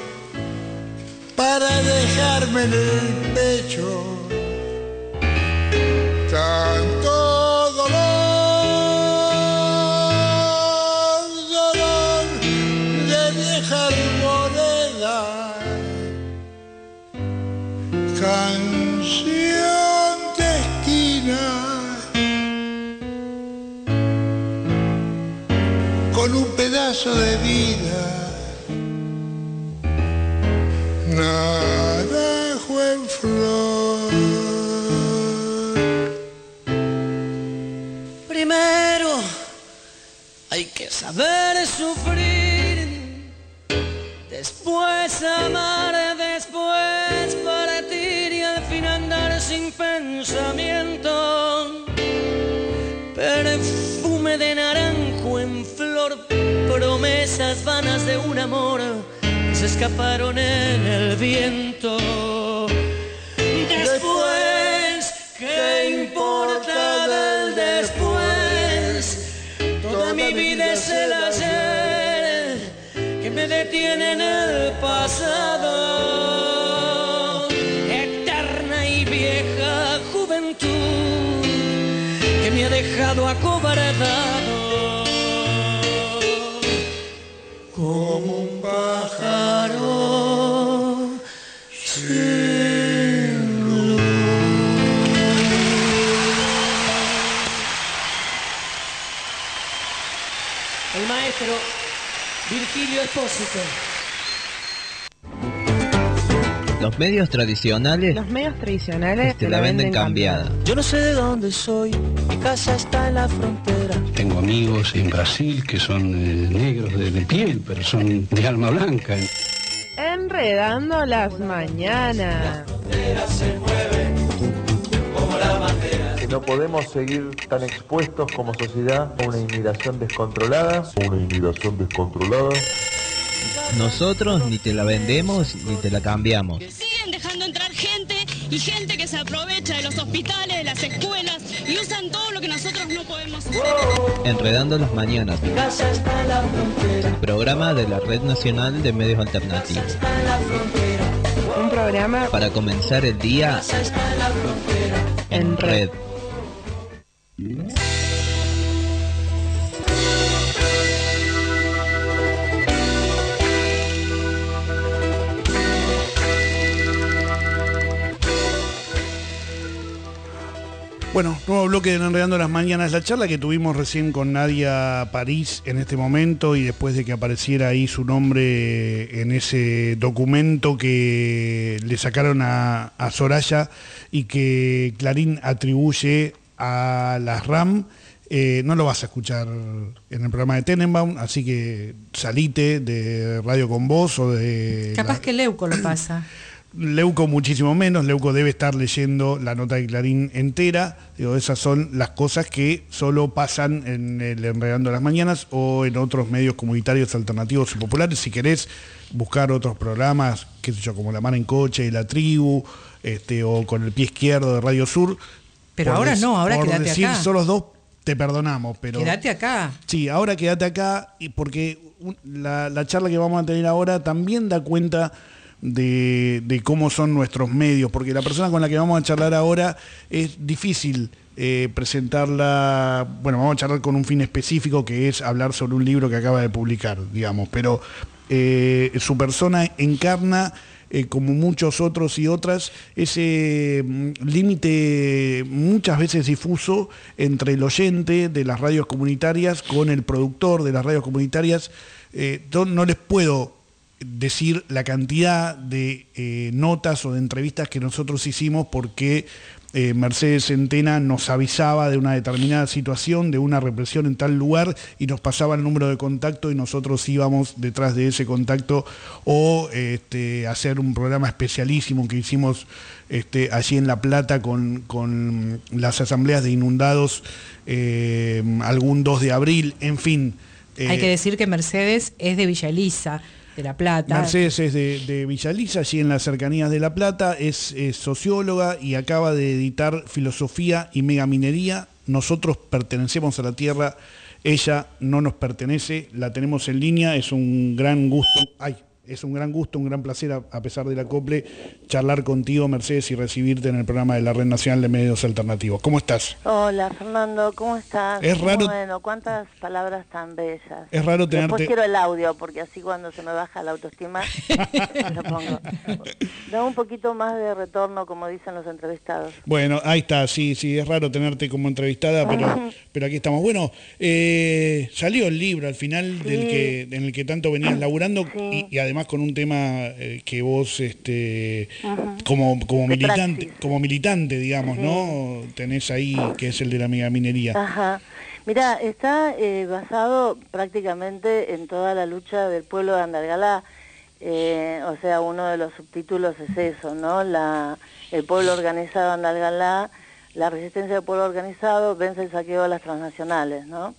para dejarme en el pecho tanto dolor, dolor de vieja arboleda, canción de esquina, con un pedazo de vida, naranjo en flor. Primero hay que saber sufrir, después amar, después partir y al fin andar sin pensamiento. Perfume de naranjo en flor, promesas vanas de un amor que se escaparon en el viento. Después, ¿qué importa del después? Toda mi vida es el ayer que me detiene en el pasado. Eterna y vieja juventud que me ha dejado acobardado como un pájaro sin luz. El maestro Virgilio Espósito. Los medios tradicionales te la venden cambiada. Yo no sé de dónde soy, mi casa está en la frontera. Tengo amigos en Brasil que son negros de piel, pero son de alma blanca. Enredando las mañanas. Se mueve como la bandera. Que no podemos seguir tan expuestos como sociedad a una inmigración descontrolada. Nosotros ni te la vendemos ni te la cambiamos. Siguen dejando entrar gente y gente que se aprovecha de los hospitales, de las escuelas y usan todo lo que nosotros no podemos hacer. Enredando las mañanas. Mi casa está en la frontera. El programa de la Red Nacional de Medios Alternativos. Está en la frontera. Un programa para comenzar el día Está en la frontera. en red. Bueno, nuevo bloque de Enredando las Mañanas, la charla que tuvimos recién con Nadia París en este momento y después de que apareciera ahí su nombre en ese documento que le sacaron a Soraya y que Clarín atribuye a las RAM. No lo vas a escuchar en el programa de Tenenbaum, así que salite de Radio Con Vos o de... Capaz que Leuco lo pasa. Leuco muchísimo menos, Leuco debe estar leyendo la nota de Clarín entera. Digo, esas son las cosas que solo pasan en el Enredando las Mañanas o en otros medios comunitarios alternativos y populares. Si querés buscar otros programas, qué sé yo, como La Mar en Coche y La Tribu, o Con el Pie Izquierdo de Radio Sur. Pero ahora no, ahora quédate acá. Por decir solo dos, te perdonamos, pero... Quédate acá. Sí, ahora quédate acá, y porque la charla que vamos a tener ahora también da cuenta de cómo son nuestros medios, porque la persona con la que vamos a charlar ahora es difícil presentarla. Bueno, vamos a charlar con un fin específico que es hablar sobre un libro que acaba de publicar, digamos, pero su persona encarna, como muchos otros y otras, ese límite muchas veces difuso entre el oyente de las radios comunitarias con el productor de las radios comunitarias. Yo no les puedo decir la cantidad de notas o de entrevistas que nosotros hicimos porque Mercedes Centena nos avisaba de una determinada situación, de una represión en tal lugar y nos pasaba el número de contacto y nosotros íbamos detrás de ese contacto o hacer un programa especialísimo que hicimos allí en La Plata con las asambleas de inundados algún 2 de abril, en fin. Hay que decir que Mercedes es de Villa Elisa. de La Plata. Mercedes es de Villaliza, allí en las cercanías de La Plata, es socióloga y acaba de editar Filosofía y Megaminería. Nosotros pertenecemos a la Tierra, ella no nos pertenece, la tenemos en línea, es un gran gusto. Es un gran gusto, un gran placer, a pesar del acople, charlar contigo, Mercedes, y recibirte en el programa de la Red Nacional de Medios Alternativos. ¿Cómo estás? Hola, Fernando, ¿cómo estás? Es raro. Bueno, cuántas palabras tan bellas. Es raro tenerte. Después quiero el audio, porque así cuando se me baja la autoestima, lo pongo. Da un poquito más de retorno, como dicen los entrevistados. Bueno, ahí está, sí, es raro tenerte como entrevistada, pero aquí estamos. Bueno, salió el libro al final en el que tanto venías laburando, y además con un tema que vos como militante, digamos, ¿no? Tenés ahí, que es el de la megaminería. Ajá. Mirá, está basado prácticamente en toda la lucha del pueblo de Andalgalá. O sea, uno de los subtítulos es eso, ¿no? El pueblo organizado de Andalgalá, la resistencia del pueblo organizado vence el saqueo de las transnacionales, ¿no?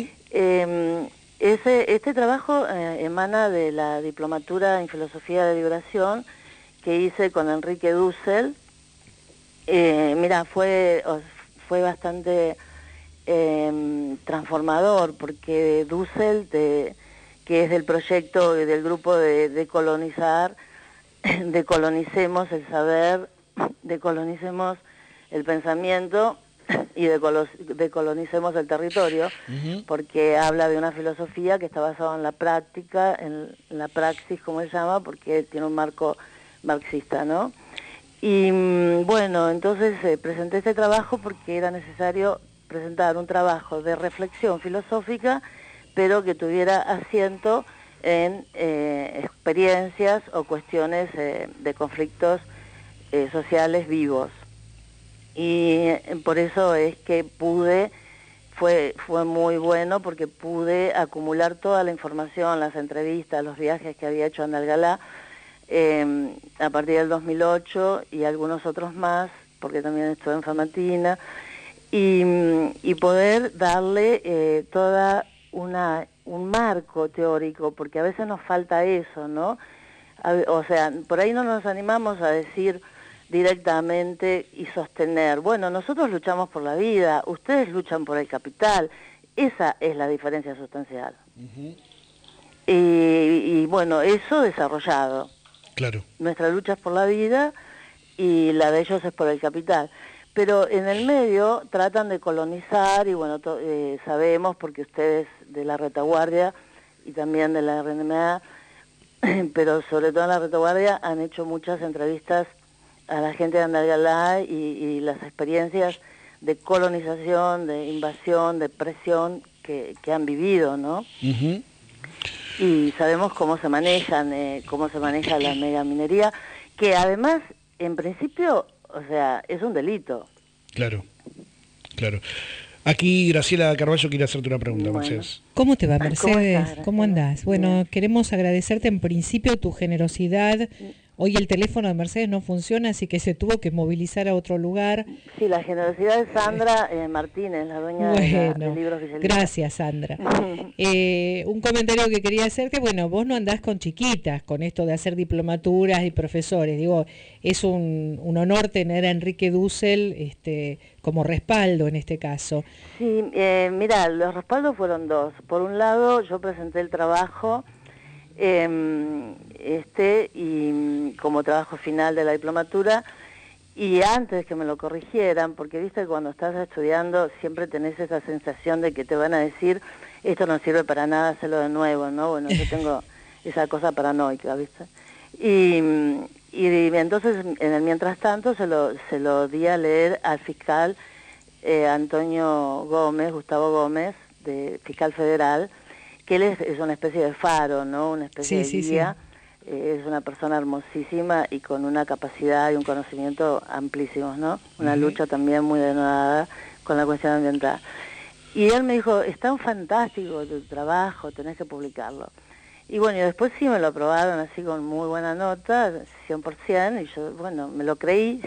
Este trabajo emana de la diplomatura en Filosofía de Liberación que hice con Enrique Dussel. Mira, fue bastante transformador, porque Dussel, que es del proyecto y del grupo de decolonizar, decolonicemos el saber, decolonicemos el pensamiento y decolonicemos el territorio, porque habla de una filosofía que está basada en la práctica, en la praxis, como se llama, porque tiene un marco marxista, ¿no? Y bueno, entonces presenté este trabajo porque era necesario presentar un trabajo de reflexión filosófica, pero que tuviera asiento en experiencias o cuestiones de conflictos sociales vivos. Y por eso es que fue muy bueno, porque pude acumular toda la información, las entrevistas, los viajes que había hecho a Andalgalá a partir del 2008 y algunos otros más, porque también estuve en Famatina, y poder darle toda un marco teórico, porque a veces nos falta eso, ¿no? O sea, por ahí no nos animamos a decir directamente y sostener, bueno, nosotros luchamos por la vida, ustedes luchan por el capital. Esa es la diferencia sustancial. Y bueno, eso desarrollado. Claro. Nuestra lucha es por la vida y la de ellos es por el capital. Pero en el medio tratan de colonizar, y bueno, sabemos, porque ustedes de la retaguardia y también de la RNMA, pero sobre todo en la retaguardia, han hecho muchas entrevistas a la gente de Andalgalá y las experiencias de colonización, de invasión, de presión que han vivido, ¿no? Y sabemos cómo se maneja la megaminería, que además, en principio, o sea, es un delito. Claro. Aquí Graciela Carballo quiere hacerte una pregunta, Mercedes. ¿Cómo te va, Mercedes? ¿Cómo andás? Bueno, queremos agradecerte en principio tu generosidad. Hoy el teléfono de Mercedes no funciona, así que se tuvo que movilizar a otro lugar. Sí, la generosidad de Sandra Martínez, la dueña de Libros Villaliza. Gracias, Sandra. Un comentario que quería hacerte, bueno, vos no andás con chiquitas, con esto de hacer diplomaturas y profesores. Digo, es un honor tener a Enrique Dussel como respaldo en este caso. Sí, mira, los respaldos fueron dos. Por un lado, yo presenté el trabajo y como trabajo final de la diplomatura, y antes que me lo corrigieran, porque viste que cuando estás estudiando siempre tenés esa sensación de que te van a decir, esto no sirve para nada, hazlo de nuevo, ¿no? Bueno, yo tengo esa cosa paranoica, ¿viste? Y entonces, en el mientras tanto, se lo di a leer al fiscal Antonio Gómez, Gustavo Gómez, fiscal federal, que él es una especie de faro, ¿no? Una especie de guía. Es una persona hermosísima y con una capacidad y un conocimiento amplísimos, ¿no? Una lucha también muy denodada con la cuestión ambiental. Y él me dijo, es tan fantástico tu trabajo, tenés que publicarlo. Y bueno, y después sí me lo aprobaron así con muy buena nota, 100%, y yo, bueno, me lo creí.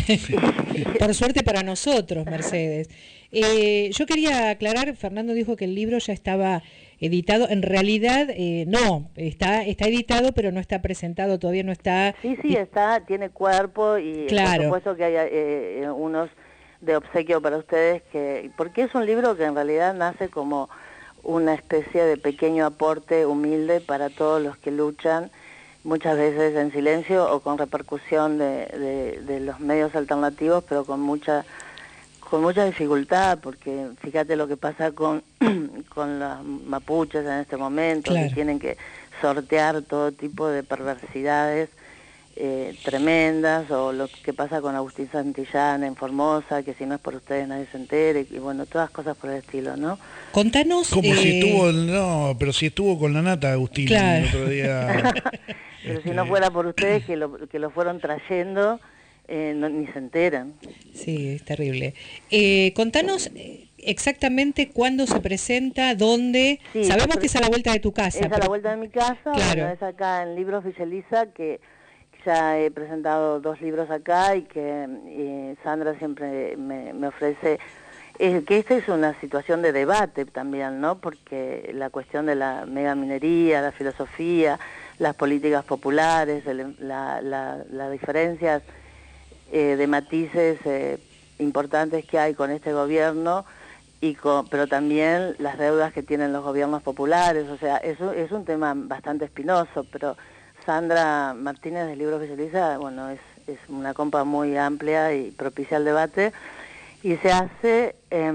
Por suerte para nosotros, Mercedes. Yo quería aclarar, Fernando dijo que el libro ya estaba editado, en realidad no, está editado pero no está presentado, todavía no está... Sí, está, tiene cuerpo y claro. Por supuesto que hay unos de obsequio para ustedes, porque es un libro que en realidad nace como una especie de pequeño aporte humilde para todos los que luchan, muchas veces en silencio o con repercusión de los medios alternativos, pero con mucha dificultad, porque fíjate lo que pasa con los mapuches en este momento, claro, que tienen que sortear todo tipo de perversidades tremendas, o lo que pasa con Agustín Santillán en Formosa, que si no es por ustedes nadie se entere, y bueno, todas cosas por el estilo, ¿no? Contanos... Como si estuvo con la nata, Agustín, claro, el otro día. Pero si no fuera por ustedes que lo fueron trayendo, ni se enteran. Sí, es terrible. Contanos exactamente cuándo se presenta, dónde. Sí, sabemos que es a la vuelta de tu casa. Es a la vuelta de mi casa, claro. Bueno, es acá en Libros Villeliza, que ya he presentado 2 libros acá y que Sandra siempre me ofrece, que esta es una situación de debate también, ¿no? Porque la cuestión de la megaminería, la filosofía, las políticas populares, las diferencias de matices importantes que hay con este gobierno, pero también las deudas que tienen los gobiernos populares, o sea, es un tema bastante espinoso, pero Sandra Martínez de Libros Villeliza, bueno, es una compa muy amplia y propicia al debate, y se hace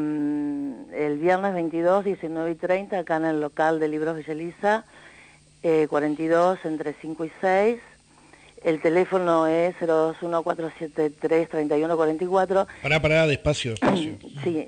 el viernes 22, 19 y 30, acá en el local de Libros Villeliza, 42 entre 5 y 6, el teléfono es 021-473-3144. Pará, despacio. Sí,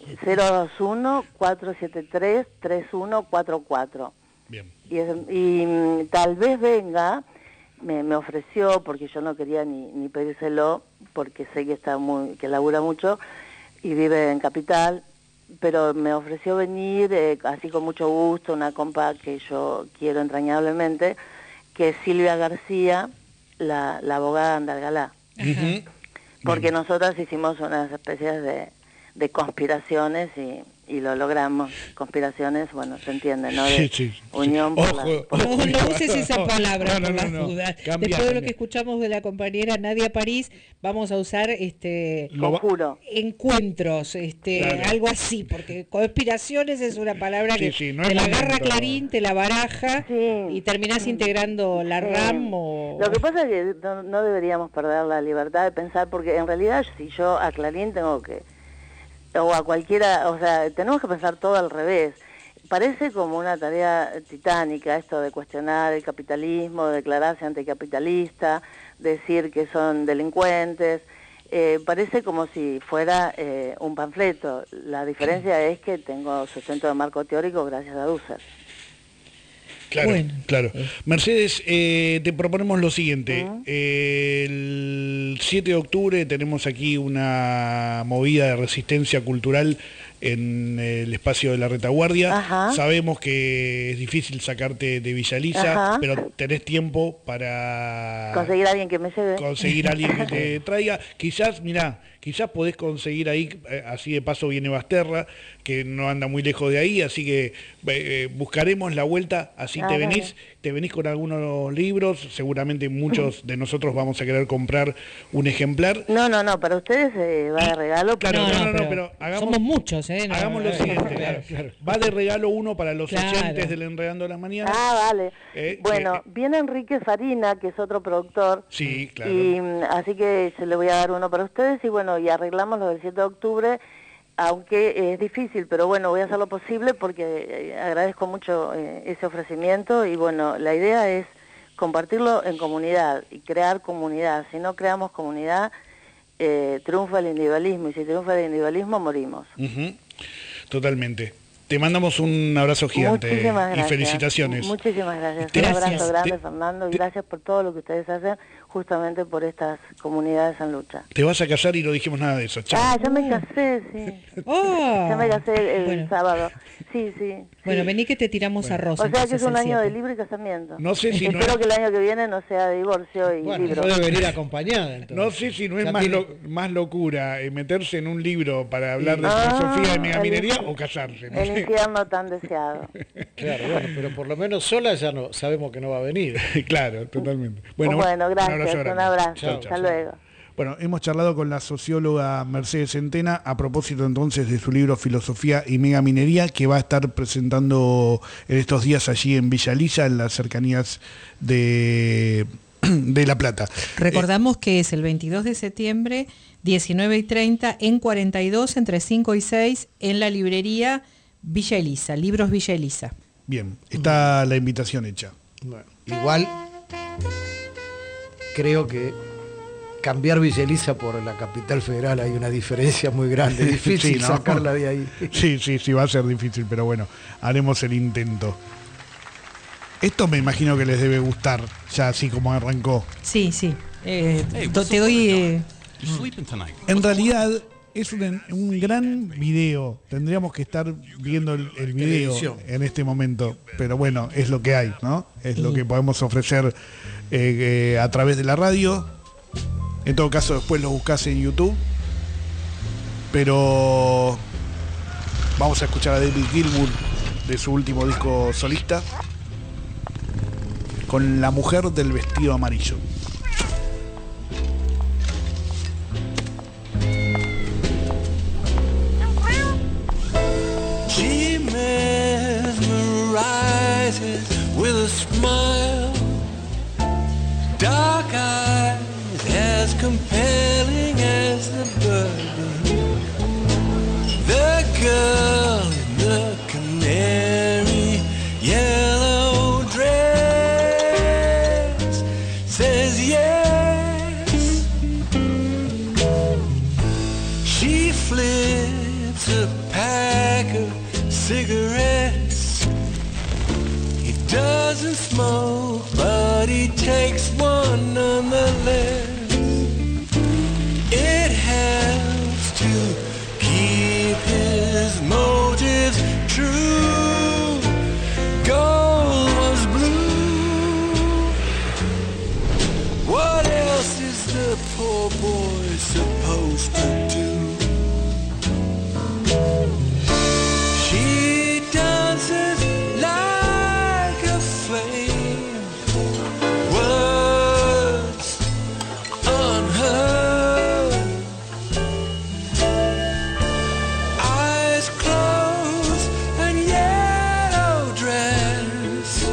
021-473-3144. Bien. Y tal vez venga, me ofreció, porque yo no quería ni pedírselo, porque sé que labura mucho y vive en Capital, pero me ofreció venir, así con mucho gusto, una compa que yo quiero entrañablemente, que es Silvia García, la abogada de Andalgalá. Uh-huh. Porque nosotras hicimos unas especies de conspiraciones y lo logramos. Conspiraciones, bueno, se entiende, ¿no? De sí. unión por no uses esa palabra por las dudas. Después de lo que escuchamos de la compañera Nadia París, vamos a usar conjuro, encuentros, claro, algo así, porque conspiraciones es una palabra que no te la agarra Clarín, te la baraja y terminás integrando la RAM o... Lo que pasa es que no deberíamos perder la libertad de pensar, porque en realidad si yo a Clarín tengo que, o a cualquiera, o sea, tenemos que pensar todo al revés. Parece como una tarea titánica esto de cuestionar el capitalismo, de declararse anticapitalista, decir que son delincuentes. Parece como si fuera un panfleto. La diferencia es que tengo sustento de marco teórico gracias a Dussel. Claro, bueno, claro. Mercedes, te proponemos lo siguiente. El 7 de octubre tenemos aquí una movida de resistencia cultural en el espacio de la Retaguardia. Ajá. Sabemos que es difícil sacarte de Villaliza, ajá, pero tenés tiempo para... conseguir a alguien que me lleve. Conseguir a alguien que te traiga. Quizás podés conseguir ahí, así de paso viene Basterra, que no anda muy lejos de ahí, así que buscaremos la vuelta, así te venís con algunos libros, seguramente muchos de nosotros vamos a querer comprar un ejemplar. No, para ustedes va de regalo. Claro, pero hagamos, somos muchos, hagamos lo siguiente, claro. Va de regalo uno para los oyentes del Enredando de las Mañanas. Vale. Bueno, viene Enrique Farina, que es otro productor. Sí, claro. Y así que se le voy a dar uno para ustedes, y bueno, y arreglamos lo del 7 de octubre, aunque es difícil, pero bueno, voy a hacer lo posible porque agradezco mucho ese ofrecimiento, y bueno, la idea es compartirlo en comunidad y crear comunidad. Si no creamos comunidad, triunfa el individualismo, y si triunfa el individualismo, morimos. Uh-huh. Totalmente. Te mandamos un abrazo gigante y felicitaciones. Muchísimas gracias. Un abrazo grande, Fernando, y gracias por todo lo que ustedes hacen justamente por estas comunidades en lucha. Te vas a casar y no dijimos nada de eso. Chao. Ya me casé, sí. Ya me casé el sábado. Sí. Bueno, vení que te tiramos arroz. O sea que es un año de libre casamiento. No sé si Espero que el año que viene no sea de divorcio y libro. Puede venir acompañada. Entonces. No sé si no es más locura meterse en un libro para hablar de filosofía y megaminería o casarse. ¿no? El infierno tan deseado. Claro, bueno, pero por lo menos sola ya no sabemos que no va a venir. Claro, totalmente. Bueno, gracias. Un abrazo. Chao. Hasta luego. Bueno, hemos charlado con la socióloga Mercedes Centena a propósito entonces de su libro Filosofía y Megaminería, que va a estar presentando en estos días allí en Villa Lisa, en las cercanías de La Plata. Recordamos que es el 22 de septiembre, 19:30, en 42, entre 5 y 6, en la librería Villa Elisa, Libros Villa Elisa. Bien, está la invitación hecha. Bueno, igual creo que cambiar Villa Elisa por la capital federal hay una diferencia muy grande, difícil sacarla de ahí. Sí, va a ser difícil, pero bueno, haremos el intento. Esto me imagino que les debe gustar, ya así como arrancó. Sí. Te doy... En realidad es un gran video. Tendríamos que estar viendo el video en este momento, pero bueno, es lo que hay, ¿no? Es lo que podemos ofrecer a través de la radio. En todo caso, después lo buscás en YouTube. Pero vamos a escuchar a David Gilmour de su último disco solista con La mujer del vestido amarillo. She mesmerizes with a smile, dark eyes as compelling as the burden. The girl in the canary yellow dress says yes. She flips a pack of cigarettes. He doesn't smoke, but he takes one nonetheless. It helps to keep his motives true. Gold was blue. What else is the poor boy supposed to do? She dances like a flame, words unheard, eyes closed and yellow dress,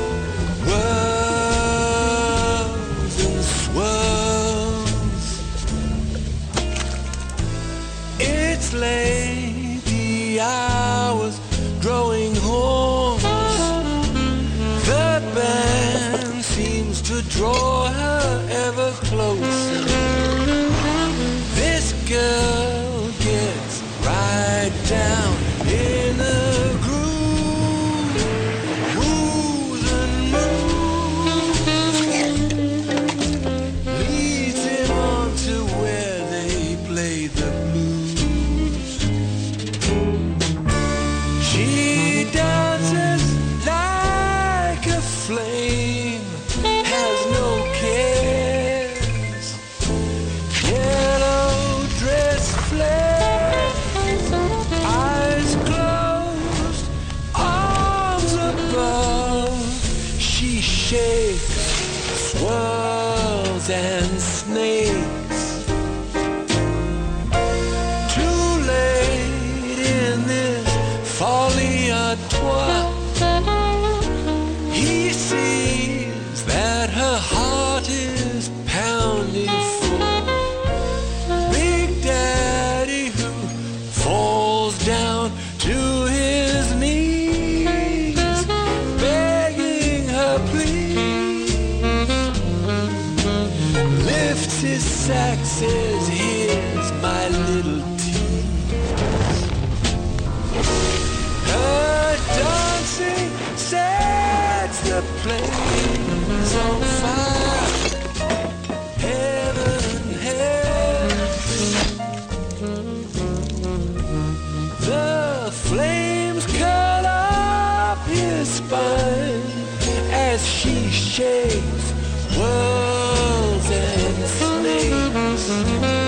whirls and swirls. It's late, the hours growing hoarse. The band seems to draw her ever closer. This girl gets right down in the groove, moves and moves, leads him on to where they play the blues. She dances like a flame, has no cares. Yellow dress flares, eyes closed, arms above. She shakes, swirls and snakes. Too late in this folie à trois, he sees that her heart is pounding full. Big Daddy who falls down to his knees, begging her please, lifts his flames on fire. Heaven held. The flames cut off his spine as she shakes worlds and snakes.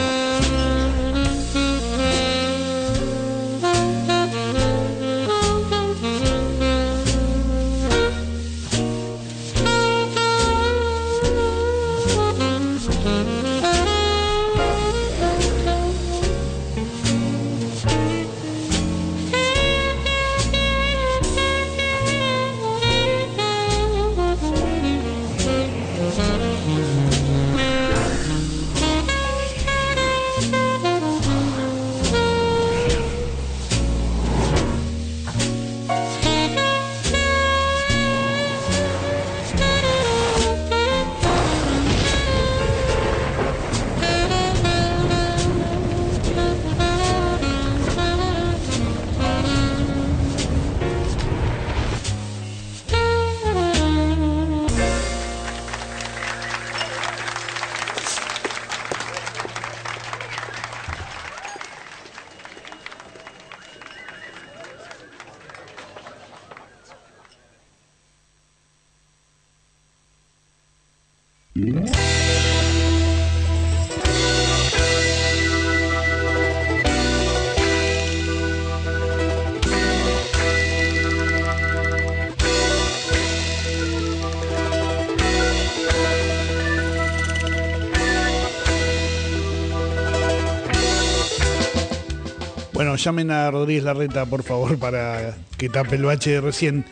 Bueno, llamen a Rodríguez Larreta, por favor, para que tape el bache de recién.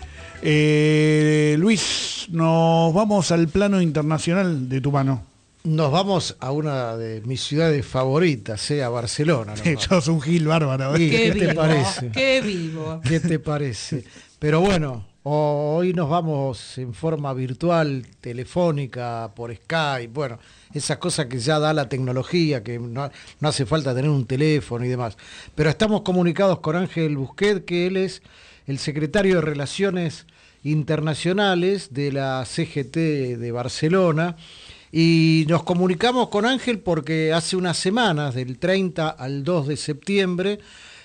Luis, nos vamos al plano internacional de tu mano. Nos vamos a una de mis ciudades favoritas, a Barcelona. Sos un gil bárbaro. ¿Qué te parece? ¡Qué vivo! ¿Qué te parece? Pero bueno, hoy nos vamos en forma virtual, telefónica, por Skype, bueno, esas cosas que ya da la tecnología, que no hace falta tener un teléfono y demás. Pero estamos comunicados con Ángel Busquet, que él es el secretario de Relaciones Internacionales de la CGT de Barcelona. Y nos comunicamos con Ángel porque hace unas semanas, del 30 al 2 de septiembre,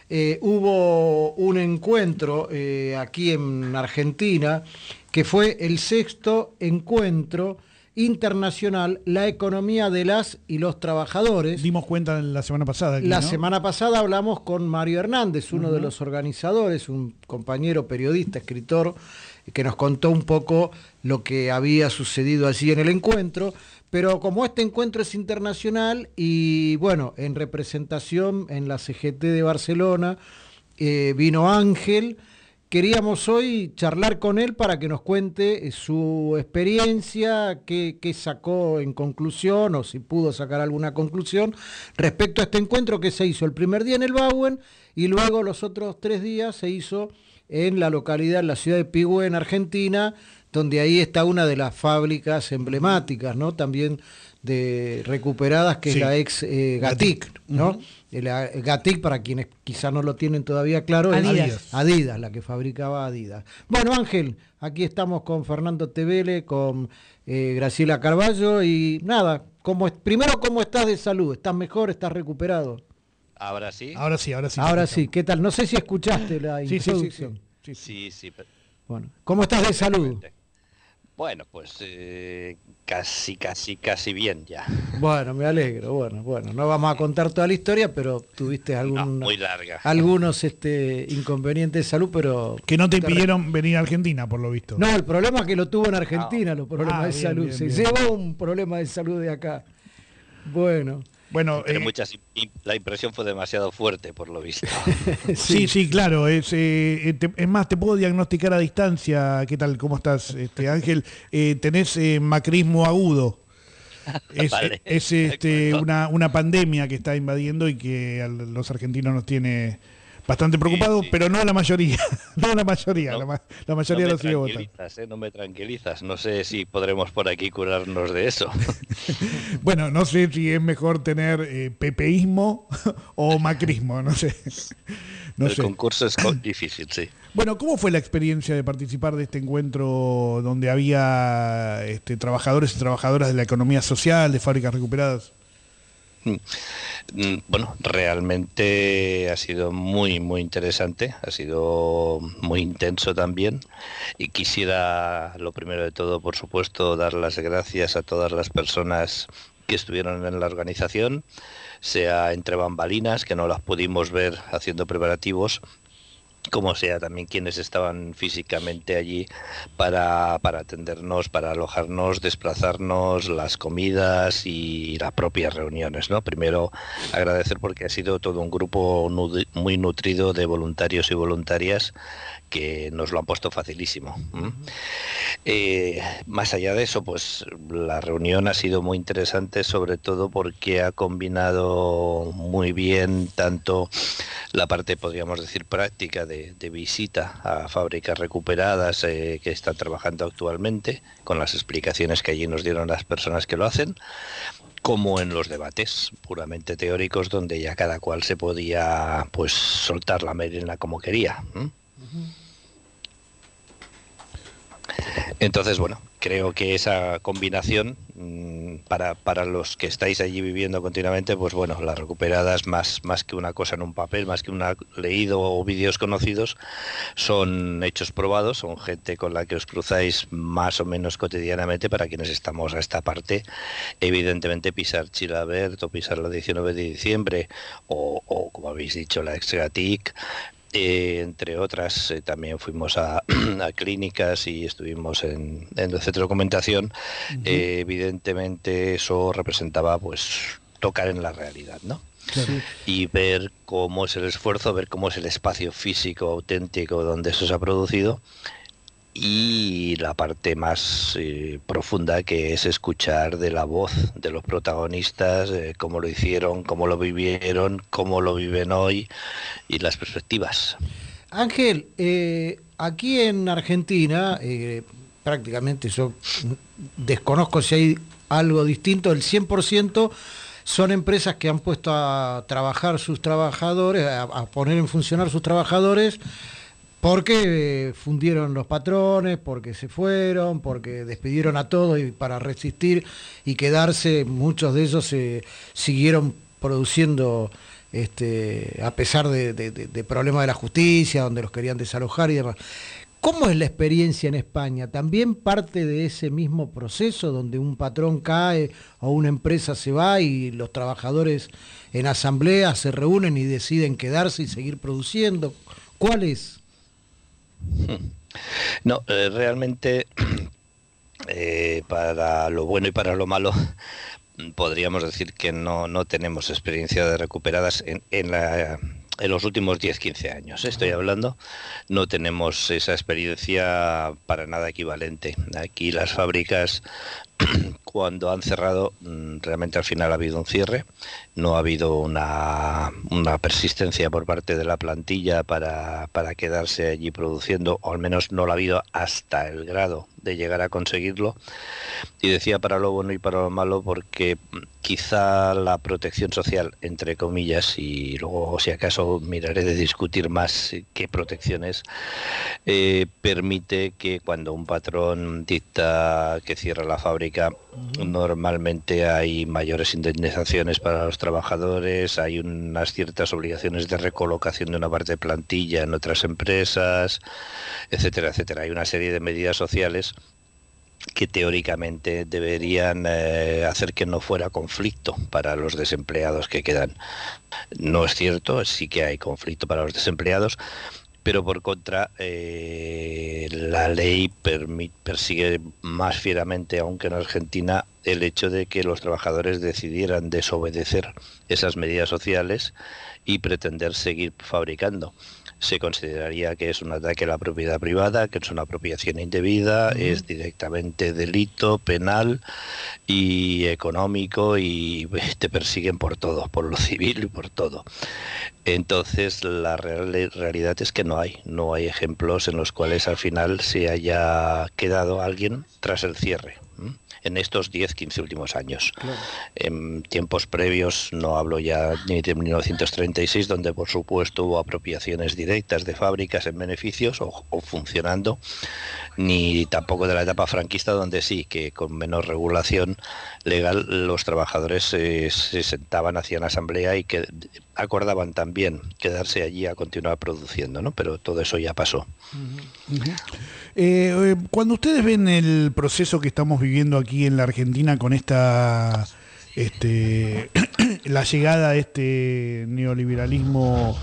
hubo un encuentro aquí en Argentina, que fue el 6º encuentro internacional, la economía de las y los trabajadores. Dimos cuenta la semana pasada. Aquí, la semana pasada hablamos con Mario Hernández, uno de los organizadores, un compañero periodista, escritor, que nos contó un poco lo que había sucedido allí en el encuentro. Pero como este encuentro es internacional y bueno, en representación en la CGT de Barcelona vino Ángel, queríamos hoy charlar con él para que nos cuente su experiencia, qué sacó en conclusión o si pudo sacar alguna conclusión respecto a este encuentro que se hizo el primer día en el Bauen y luego los otros 3 días se hizo en la localidad, en la ciudad de Pigüé, en Argentina, donde ahí está una de las fábricas emblemáticas, ¿no? También recuperadas, que es la ex Gatic, ¿no? Gatic, para quienes quizás no lo tienen todavía claro, es Adidas, la que fabricaba Adidas. Bueno, Ángel, aquí estamos con Fernando Tevele, con Graciela Carballo y nada, primero, ¿cómo estás de salud? ¿Estás mejor? ¿Estás recuperado? ¿Ahora sí? Ahora sí. Ahora sí, ¿qué tal? No sé si escuchaste la introducción. Sí. Bueno, ¿cómo estás de salud? Bueno, pues casi bien ya. Bueno, me alegro. Bueno, no vamos a contar toda la historia, pero tuviste muy larga. Algunos inconvenientes de salud, pero... Que no te impidieron venir a Argentina, por lo visto. No, el problema es que lo tuvo en Argentina, los problemas de salud. Bien, se llevó un problema de salud de acá. Bueno, la impresión fue demasiado fuerte, por lo visto. sí, claro. Es más, te puedo diagnosticar a distancia. ¿Qué tal? ¿Cómo estás, Ángel? Tenés macrismo agudo. Vale. Es una pandemia que está invadiendo y que a los argentinos nos tiene bastante preocupado, pero no la mayoría. No la mayoría, no, la mayoría lo sigue votando. No me tranquilizas, no sé si podremos por aquí curarnos de eso. Bueno, no sé si es mejor tener pepeísmo o macrismo, no sé. El concurso es difícil, sí. Bueno, ¿cómo fue la experiencia de participar de este encuentro donde había trabajadores y trabajadoras de la economía social, de fábricas recuperadas? Bueno, realmente ha sido muy, muy interesante, ha sido muy intenso también, y quisiera, lo primero de todo, por supuesto, dar las gracias a todas las personas que estuvieron en la organización, sea entre bambalinas, que no las pudimos ver haciendo preparativos, como sea también quienes estaban físicamente allí para atendernos, para alojarnos, desplazarnos, las comidas y las propias reuniones, ¿no? Primero agradecer porque ha sido todo un grupo muy nutrido de voluntarios y voluntarias que nos lo han puesto facilísimo. Más allá de eso, pues la reunión ha sido muy interesante, sobre todo porque ha combinado muy bien tanto la parte, podríamos decir, práctica de visita a fábricas recuperadas que están trabajando actualmente, con las explicaciones que allí nos dieron las personas que lo hacen, como en los debates puramente teóricos, donde ya cada cual se podía pues soltar la melena como quería. Entonces, bueno, creo que esa combinación para los que estáis allí viviendo continuamente, pues bueno, las recuperadas más que una cosa en un papel, más que un leído o vídeos conocidos, son hechos probados, son gente con la que os cruzáis más o menos cotidianamente. Para quienes estamos a esta parte, evidentemente pisar Chilavert o pisar la 19 de diciembre o como habéis dicho, la Exgatic, entre otras, también fuimos a clínicas y estuvimos en el centro de documentación. Evidentemente eso representaba pues tocar en la realidad, ¿no? Sí. Y ver cómo es el esfuerzo, ver cómo es el espacio físico auténtico donde eso se ha producido, y la parte más profunda, que es escuchar de la voz de los protagonistas, cómo lo hicieron, cómo lo vivieron, cómo lo viven hoy y las perspectivas. Ángel, aquí en Argentina, prácticamente yo desconozco si hay algo distinto, el 100% son empresas que han puesto a trabajar sus trabajadores, a poner en funcionar sus trabajadores, porque fundieron los patrones, porque se fueron, porque despidieron a todos y para resistir y quedarse, muchos de ellos siguieron produciendo a pesar de problemas de la justicia, donde los querían desalojar y demás. ¿Cómo es la experiencia en España? ¿También parte de ese mismo proceso donde un patrón cae o una empresa se va y los trabajadores en asamblea se reúnen y deciden quedarse y seguir produciendo? ¿Cuál es? No, realmente para lo bueno y para lo malo podríamos decir que no tenemos experiencia de recuperadas en los últimos 10-15 años. Estoy hablando, no tenemos esa experiencia para nada equivalente. Aquí las fábricas, cuando han cerrado, realmente al final ha habido un cierre, no ha habido una persistencia por parte de la plantilla para quedarse allí produciendo, o al menos no lo ha habido hasta el grado de llegar a conseguirlo. Y decía para lo bueno y para lo malo porque quizá la protección social, entre comillas, y luego si acaso miraré de discutir más qué protección es, permite que cuando un patrón dicta que cierra la fábrica, normalmente hay mayores indemnizaciones para los trabajadores, hay unas ciertas obligaciones de recolocación de una parte de plantilla en otras empresas, etcétera, etcétera. Hay una serie de medidas sociales que teóricamente deberían hacer que no fuera conflicto para los desempleados que quedan. No es cierto, sí que hay conflicto para los desempleados, pero por contra la ley persigue más fieramente, aunque en Argentina, el hecho de que los trabajadores decidieran desobedecer esas medidas sociales y pretender seguir fabricando. se consideraría que es un ataque a la propiedad privada, que es una apropiación indebida, es directamente delito penal y económico, y te persiguen por todo, por lo civil y por todo. Entonces la realidad es que no hay ejemplos en los cuales al final se haya quedado alguien tras el cierre en estos 10-15 últimos años. Claro. En tiempos previos, no hablo ya ni de 1936, donde por supuesto hubo apropiaciones directas de fábricas en beneficios o funcionando, ni tampoco de la etapa franquista, donde sí, que con menos regulación legal los trabajadores se sentaban, hacían asamblea y que acordaban también quedarse allí a continuar produciendo, ¿no? Pero todo eso ya pasó. Cuando ustedes ven el proceso que estamos viviendo aquí en la Argentina con esta la llegada de este neoliberalismo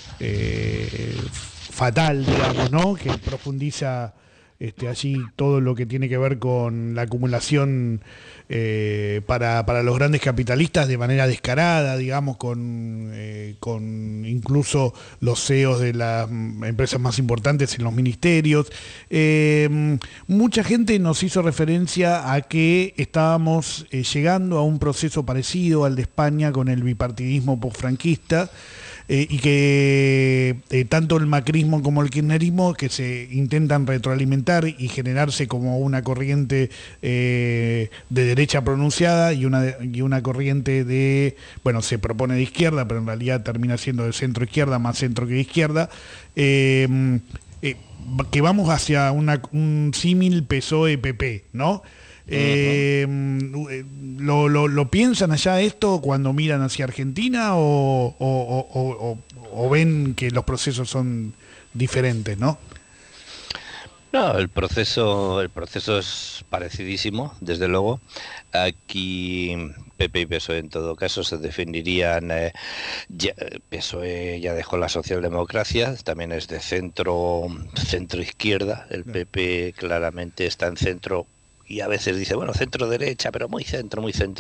fatal, digamos, ¿no? Que profundiza allí todo lo que tiene que ver con la acumulación para los grandes capitalistas de manera descarada, digamos, con incluso los CEOs de las empresas más importantes en los ministerios. Mucha gente nos hizo referencia a que estábamos llegando a un proceso parecido al de España con el bipartidismo postfranquista, y que tanto el macrismo como el kirchnerismo, que se intentan retroalimentar y generarse como una corriente de derecha pronunciada y una corriente de, bueno, se propone de izquierda, pero en realidad termina siendo de centro izquierda, más centro que izquierda, que vamos hacia un símil PSOE-PP, ¿no? ¿Lo piensan allá esto cuando miran hacia Argentina o ven que los procesos son diferentes, ¿no? No, el proceso es parecidísimo, desde luego. Aquí PP y PSOE en todo caso se definirían, PSOE ya dejó la socialdemocracia, también es de centro izquierda, el PP claramente está en centro, y a veces dice, bueno, centro derecha, pero muy centro.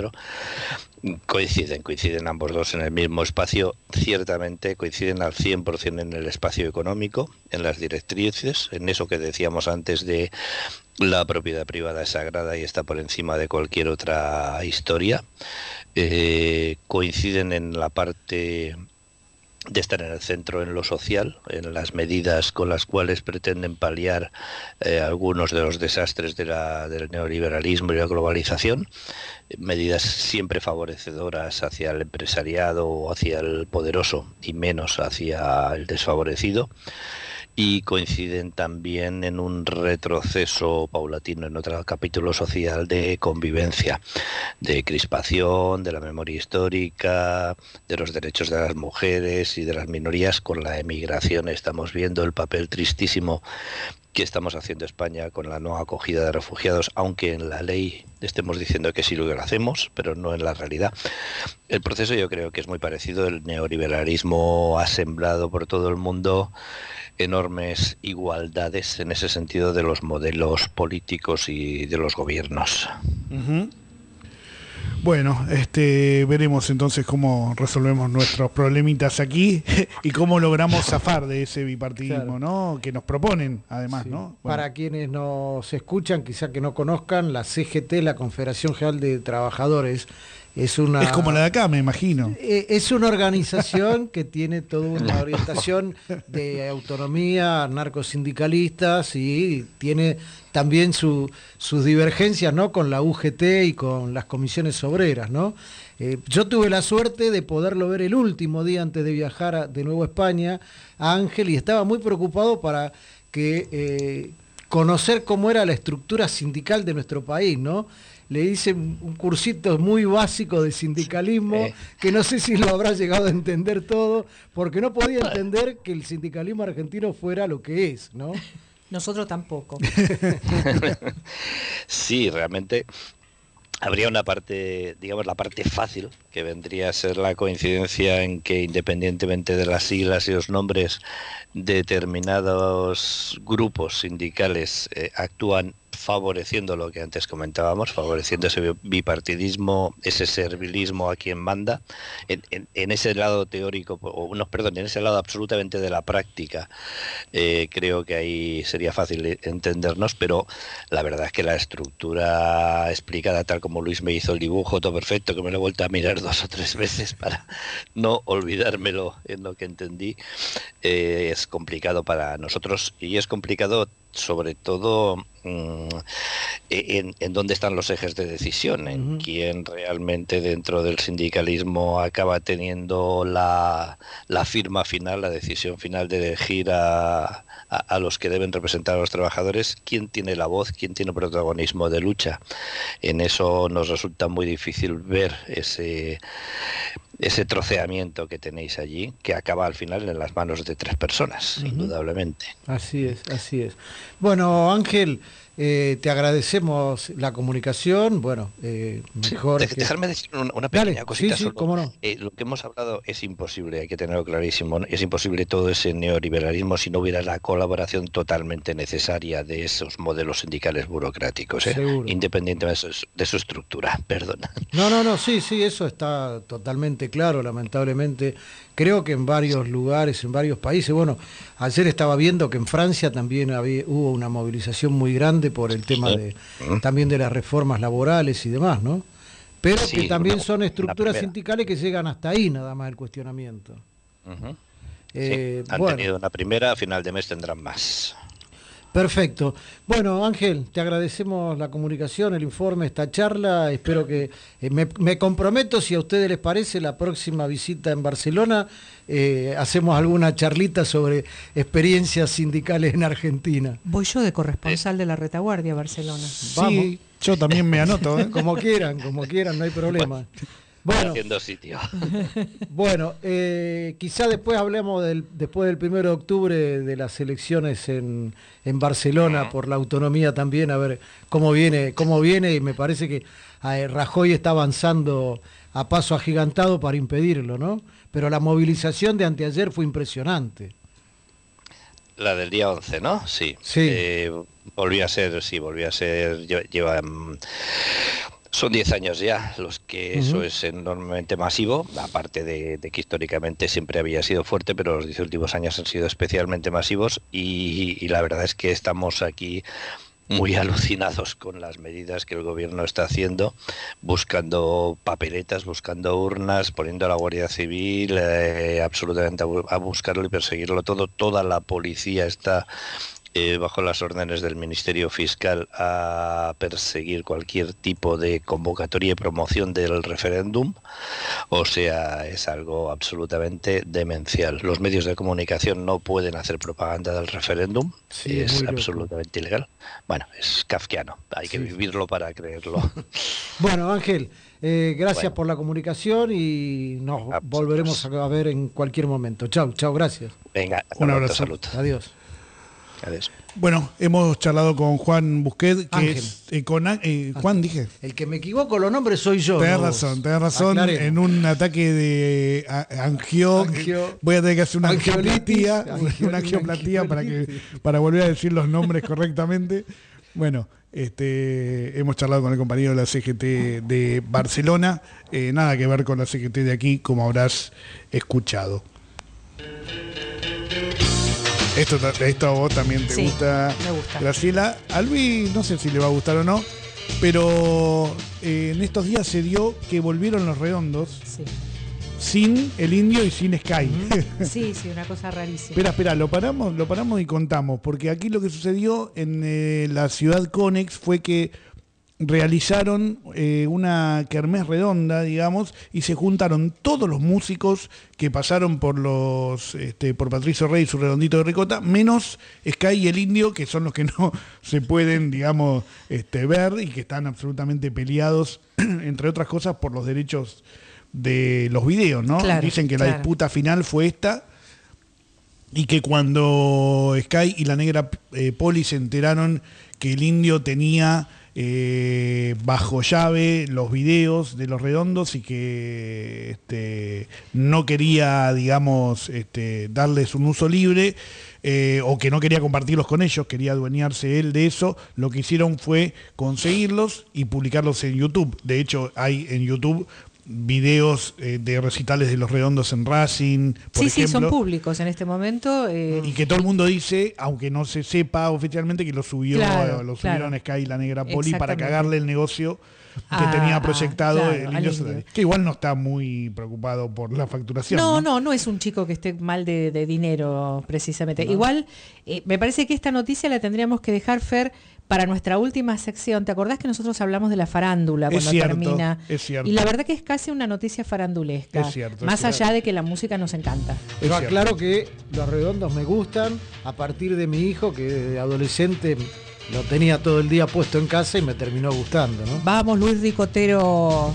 Coinciden ambos dos en el mismo espacio, ciertamente coinciden al 100% en el espacio económico, en las directrices, en eso que decíamos antes de la propiedad privada es sagrada y está por encima de cualquier otra historia. Coinciden en la parte de estar en el centro en lo social, en las medidas con las cuales pretenden paliar algunos de los desastres del neoliberalismo y la globalización, medidas siempre favorecedoras hacia el empresariado o hacia el poderoso y menos hacia el desfavorecido. Y coinciden también en un retroceso paulatino en otro capítulo social de convivencia, de crispación, de la memoria histórica, de los derechos de las mujeres y de las minorías. Con la emigración estamos viendo el papel tristísimo que estamos haciendo España con la no acogida de refugiados, aunque en la ley estemos diciendo que sí lo hacemos, pero no en la realidad. El proceso yo creo que es muy parecido. El neoliberalismo ha sembrado por todo el mundo enormes igualdades en ese sentido de los modelos políticos y de los gobiernos. Bueno, veremos entonces cómo resolvemos nuestros problemitas aquí y cómo logramos zafar de ese bipartidismo, claro, ¿no? Que nos proponen, además, sí, ¿no? Bueno. Para quienes nos escuchan, quizá que no conozcan, la CGT, la Confederación General de Trabajadores, es como la de acá, me imagino. Es una organización que tiene toda una orientación de autonomía, anarcosindicalistas, y tiene también sus divergencias, ¿no?, con la UGT y con las comisiones obreras, ¿no? Yo tuve la suerte de poderlo ver el último día antes de viajar de nuevo a España, a Ángel, y estaba muy preocupado para conocer cómo era la estructura sindical de nuestro país, ¿no? Le hice un cursito muy básico de sindicalismo, que no sé si lo habrá llegado a entender todo, porque no podía entender que el sindicalismo argentino fuera lo que es, ¿no? Nosotros tampoco. Sí, realmente habría una parte, digamos, la parte fácil, que vendría a ser la coincidencia en que, independientemente de las siglas y los nombres, determinados grupos sindicales actúan favoreciendo lo que antes comentábamos, favoreciendo ese bipartidismo, ese servilismo a quien manda, en ese lado teórico, en ese lado absolutamente de la práctica, creo que ahí sería fácil entendernos, pero la verdad es que la estructura explicada tal como Luis me hizo el dibujo, todo perfecto, que me lo he vuelto a mirar 2 o 3 veces para no olvidármelo en lo que entendí, es complicado para nosotros, y es complicado sobre todo en dónde están los ejes de decisión, en quién realmente dentro del sindicalismo acaba teniendo la firma final, la decisión final de elegir a los que deben representar a los trabajadores, quién tiene la voz, quién tiene protagonismo de lucha. En eso nos resulta muy difícil ver ese troceamiento que tenéis allí, que acaba al final en las manos de 3 personas, indudablemente. Así es. Bueno, Ángel, te agradecemos la comunicación. Bueno, mejor. Dejarme decir una pequeña cosita. Sí, cómo no. Lo que hemos hablado es imposible, hay que tenerlo clarísimo. Es imposible todo ese neoliberalismo si no hubiera la colaboración totalmente necesaria de esos modelos sindicales burocráticos, independientemente de su estructura. Perdona. No, sí, eso está totalmente claro, lamentablemente. Creo que en varios lugares, en varios países, bueno, ayer estaba viendo que en Francia también hubo una movilización muy grande por el tema también de las reformas laborales y demás, ¿no? Pero sí, que también son estructuras sindicales que llegan hasta ahí, nada más el cuestionamiento. Han tenido una primera, a final de mes tendrán más. Perfecto. Bueno, Ángel, te agradecemos la comunicación, el informe, esta charla. Espero que me comprometo, si a ustedes les parece, la próxima visita en Barcelona, hacemos alguna charlita sobre experiencias sindicales en Argentina. Voy yo de corresponsal de la Retaguardia a Barcelona. Vamos. Sí, yo también me anoto. Como quieran, no hay problema. Bueno, haciendo sitio. Bueno, quizá después hablemos después del 1 de octubre de las elecciones en Barcelona por la autonomía también, a ver cómo viene, y me parece que Rajoy está avanzando a paso agigantado para impedirlo, ¿no? Pero la movilización de anteayer fue impresionante. La del día 11, ¿no? Sí. Volvió a ser, lleva... Son 10 años ya los que eso es enormemente masivo, aparte de que históricamente siempre había sido fuerte, pero los 10 últimos años han sido especialmente masivos y la verdad es que estamos aquí muy alucinados con las medidas que el gobierno está haciendo, buscando papeletas, buscando urnas, poniendo a la Guardia Civil absolutamente a buscarlo y perseguirlo todo. Toda la policía está bajo las órdenes del Ministerio Fiscal a perseguir cualquier tipo de convocatoria y promoción del referéndum. O sea, es algo absolutamente demencial. Los medios de comunicación no pueden hacer propaganda del referéndum, es absolutamente ilegal. Bueno, es kafkiano, hay que vivirlo para creerlo. Bueno, Ángel, gracias por la comunicación y nos volveremos a ver en cualquier momento. Chau, gracias. Venga, un abrazo. Salud. Adiós. Bueno, hemos charlado con Juan Busquet, que Ángel. es Juan, dije. El que me equivoco los nombres soy yo. Tenés razón. Aclaremos. En un ataque de angio, voy a tener que hacer una angioplatía para volver a decir los nombres correctamente. Bueno, hemos charlado con el compañero de la CGT de Barcelona, nada que ver con la CGT de aquí, como habrás escuchado. Esto a vos también te gusta, me gusta. Graciela. A Luis no sé si le va a gustar o no, pero en estos días se dio que volvieron los redondos sin el Indio y sin Sky. Sí, una cosa rarísima. Espera, lo paramos y contamos, porque aquí lo que sucedió en la ciudad Conex fue que realizaron una kermés redonda, digamos, y se juntaron todos los músicos que pasaron por por Patricio Rey y su redondito de ricota, menos Sky y el Indio, que son los que no se pueden, digamos, ver y que están absolutamente peleados, entre otras cosas, por los derechos de los videos, ¿no? Claro, dicen que la disputa final fue esta, y que cuando Sky y la negra Poli se enteraron que el Indio tenía bajo llave los videos de los redondos y que no quería, digamos, darles un uso libre, o que no quería compartirlos con ellos, quería adueñarse él de eso. Lo que hicieron fue conseguirlos y publicarlos en YouTube. De hecho, hay en YouTube videos de recitales de Los Redondos en Racing, por ejemplo. Sí, son públicos en este momento. Y que todo el mundo dice, aunque no se sepa oficialmente, que lo subieron a Sky La Negra Poli para cagarle el negocio que tenía proyectado el Indio Solari, que igual no está muy preocupado por la facturación. No es un chico que esté mal de dinero, precisamente. No. Igual, me parece que esta noticia la tendríamos que dejar, Fer, para nuestra última sección. ¿Te acordás que nosotros hablamos de la farándula cuando termina? Es cierto. Y la verdad que es casi una noticia farandulesca. Es cierto. Más allá de que la música nos encanta. Pero aclaro que Los Redondos me gustan a partir de mi hijo, que de adolescente lo tenía todo el día puesto en casa y me terminó gustando, ¿no? Vamos, Luis Ricotero.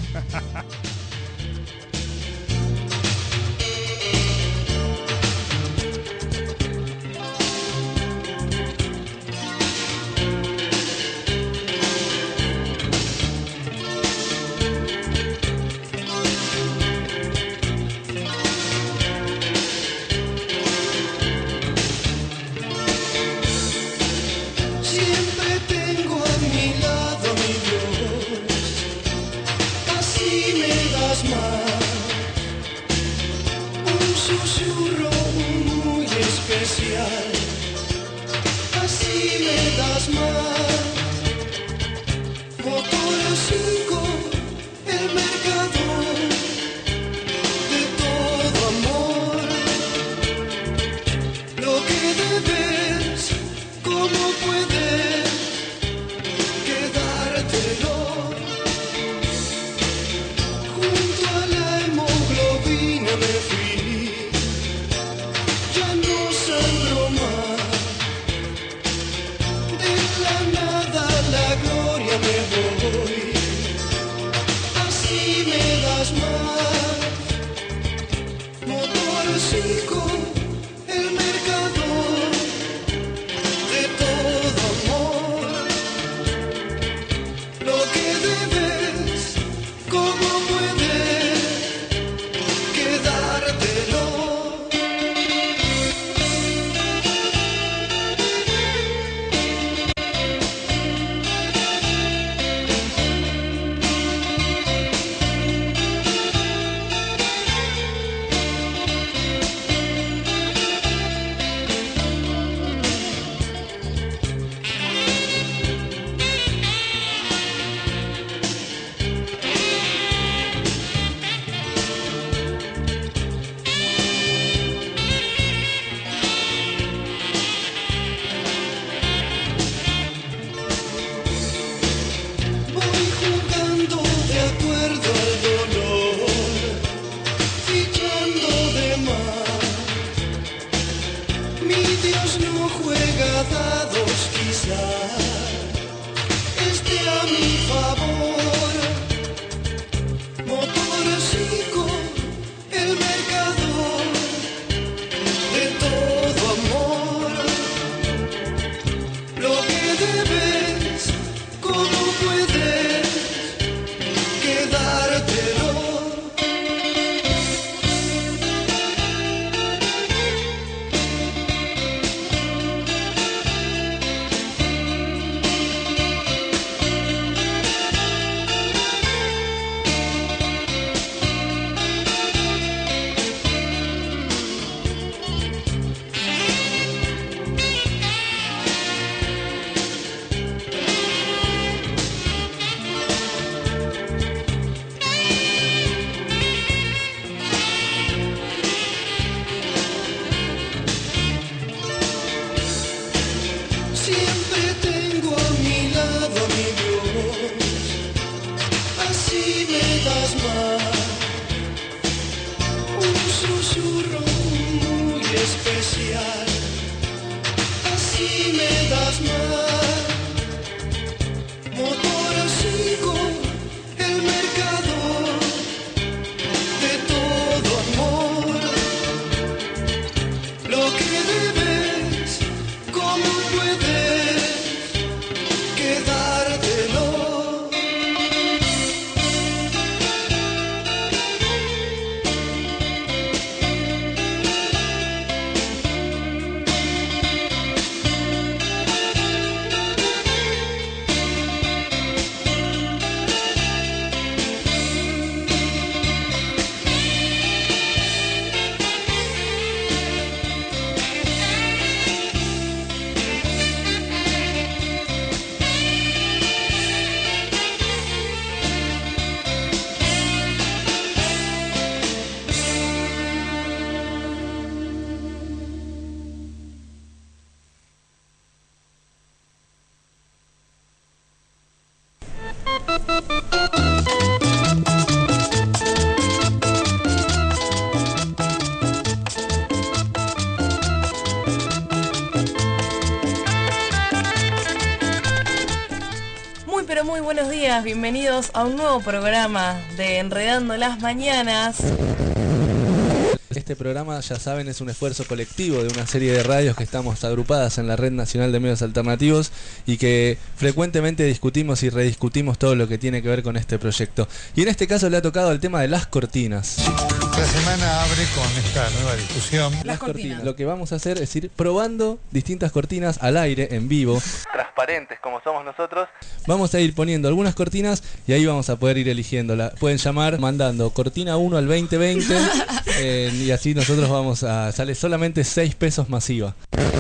Hola, muy buenos días, bienvenidos a un nuevo programa de Enredando las Mañanas. Este programa, ya saben, es un esfuerzo colectivo de una serie de radios que estamos agrupadas en la Red Nacional de Medios Alternativos y que frecuentemente discutimos y rediscutimos todo lo que tiene que ver con este proyecto. Y en este caso le ha tocado el tema de las cortinas. La semana abre con esta nueva discusión. Las cortinas. Lo que vamos a hacer es ir probando distintas cortinas al aire, en vivo. Transparentes como somos nosotros. Vamos a ir poniendo algunas cortinas y ahí vamos a poder ir eligiéndola. Pueden llamar mandando cortina 1 al 2020 y así nosotros vamos a... Sale solamente 6 pesos masiva.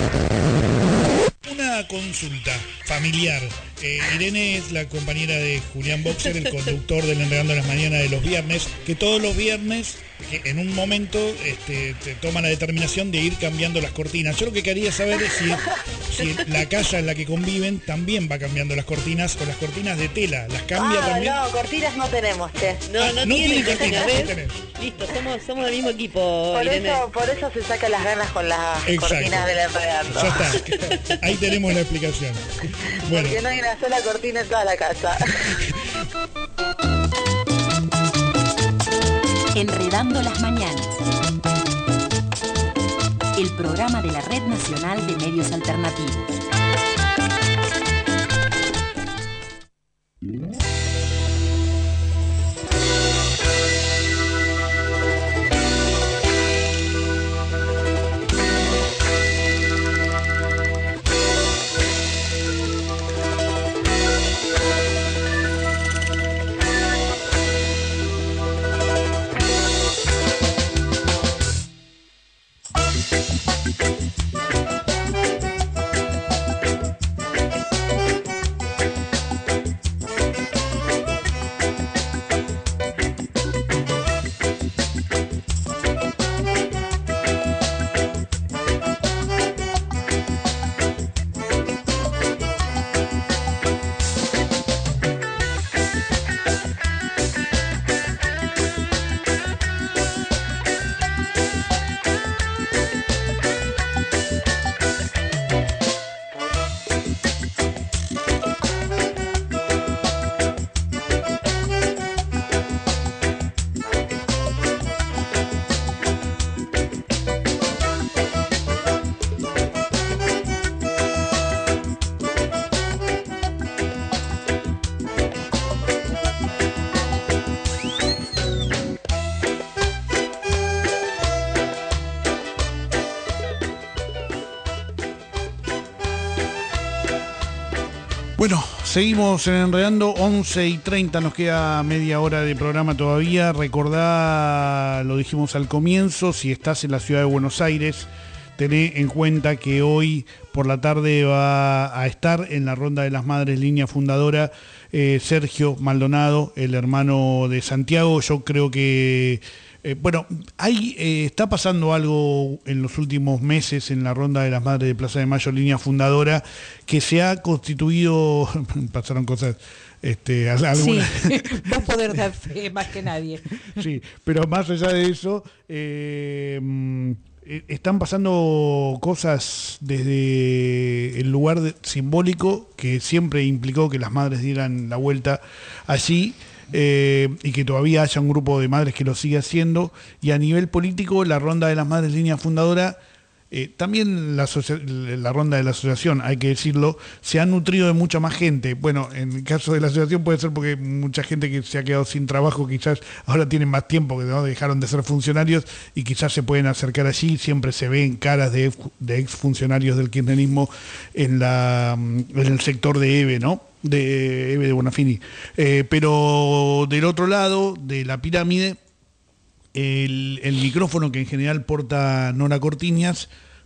Una consulta familiar. Irene es la compañera de Julián Boxer, el conductor del Enredando las Mañanas de los viernes, que todos los viernes, en un momento, te toma la determinación de ir cambiando las cortinas. Yo lo que quería saber es si la casa en la que conviven también va cambiando las cortinas, o las cortinas de tela, ¿las cambia también? No, cortinas no tenemos, che. No tiene cortinas, ¿ves? Listo, somos del mismo equipo, Irene. Por eso se saca las ganas con las cortinas del Enredando. Ya está, ahí tenemos la explicación. Bueno. Porque no hay una sola cortina en toda la casa. Enredando las Mañanas. El programa de la Red Nacional de Medios Alternativos. Bueno, seguimos en Enredando, 11:30, nos queda media hora de programa todavía. Recordá, lo dijimos al comienzo, si estás en la ciudad de Buenos Aires, tené en cuenta que hoy por la tarde va a estar en la Ronda de las Madres, línea fundadora, Sergio Maldonado, el hermano de Santiago. Yo creo que... ahí está pasando algo en los últimos meses en la Ronda de las Madres de Plaza de Mayo, línea fundadora, que se ha constituido, pasaron cosas, algunas... Sí, vos podés dar fe más que nadie. Sí, pero más allá de eso, están pasando cosas desde el lugar simbólico, que siempre implicó que las madres dieran la vuelta allí, y que todavía haya un grupo de madres que lo sigue haciendo, y a nivel político la Ronda de las Madres línea fundadora, también la Ronda de la asociación, hay que decirlo, se ha nutrido de mucha más gente. Bueno, en el caso de la asociación puede ser porque mucha gente que se ha quedado sin trabajo quizás ahora tienen más tiempo, que no dejaron de ser funcionarios y quizás se pueden acercar allí. Siempre se ven caras de exfuncionarios del kirchnerismo en el sector de EVE, ¿no? De EVE de Bonafini. Pero del otro lado de la pirámide, el micrófono que en general porta Nora Cortiñas,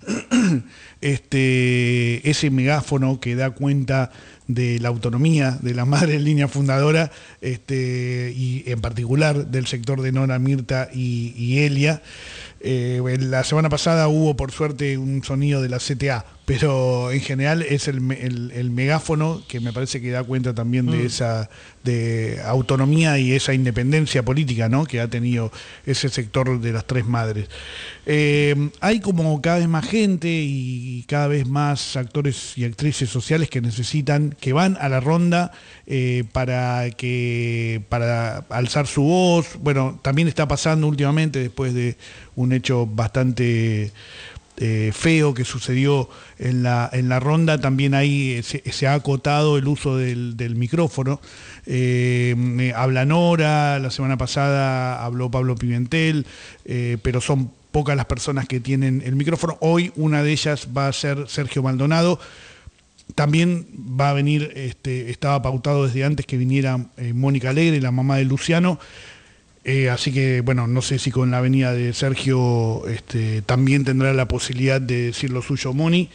ese megáfono que da cuenta de la autonomía de la madre en línea fundadora, y en particular del sector de Nora, Mirta y Elia. La semana pasada hubo por suerte un sonido de la CTA, pero en general es el megáfono que me parece que da cuenta también de esa de autonomía y esa independencia política, ¿no?, que ha tenido ese sector de las tres madres. Hay como cada vez más gente y hay cada vez más actores y actrices sociales que van a la ronda para alzar su voz. Bueno, también está pasando últimamente, después de un hecho bastante feo que sucedió en la ronda, también ahí se ha acotado el uso del micrófono. Habla Nora, la semana pasada habló Pablo Pimentel, pero son pocas las personas que tienen el micrófono. Hoy una de ellas va a ser Sergio Maldonado. También va a venir, estaba pautado desde antes que viniera Mónica Alegre, la mamá de Luciano. Así que, bueno, no sé si con la venida de Sergio también tendrá la posibilidad de decir lo suyo Moni,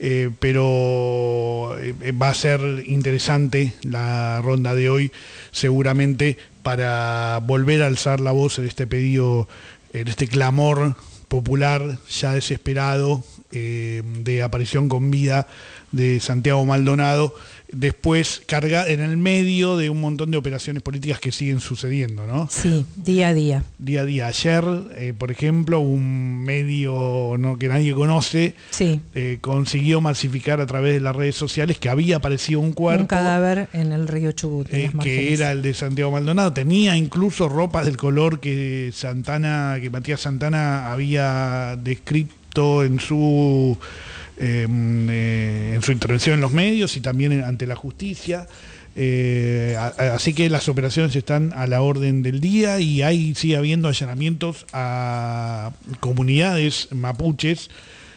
pero va a ser interesante la ronda de hoy, seguramente, para volver a alzar la voz en este pedido, en este clamor popular ya desesperado de aparición con vida de Santiago Maldonado, después carga en el medio de un montón de operaciones políticas que siguen sucediendo, ¿no? Sí, día a día. Día a día. Ayer, por ejemplo, un medio que nadie conoce consiguió masificar a través de las redes sociales que había aparecido un cuerpo. Un cadáver en el río Chubut. Que era el de Santiago Maldonado. Tenía incluso ropas del color que Matías Santana había descrito en su intervención en los medios y también ante la justicia. Así que las operaciones están a la orden del día y sigue habiendo allanamientos a comunidades mapuches,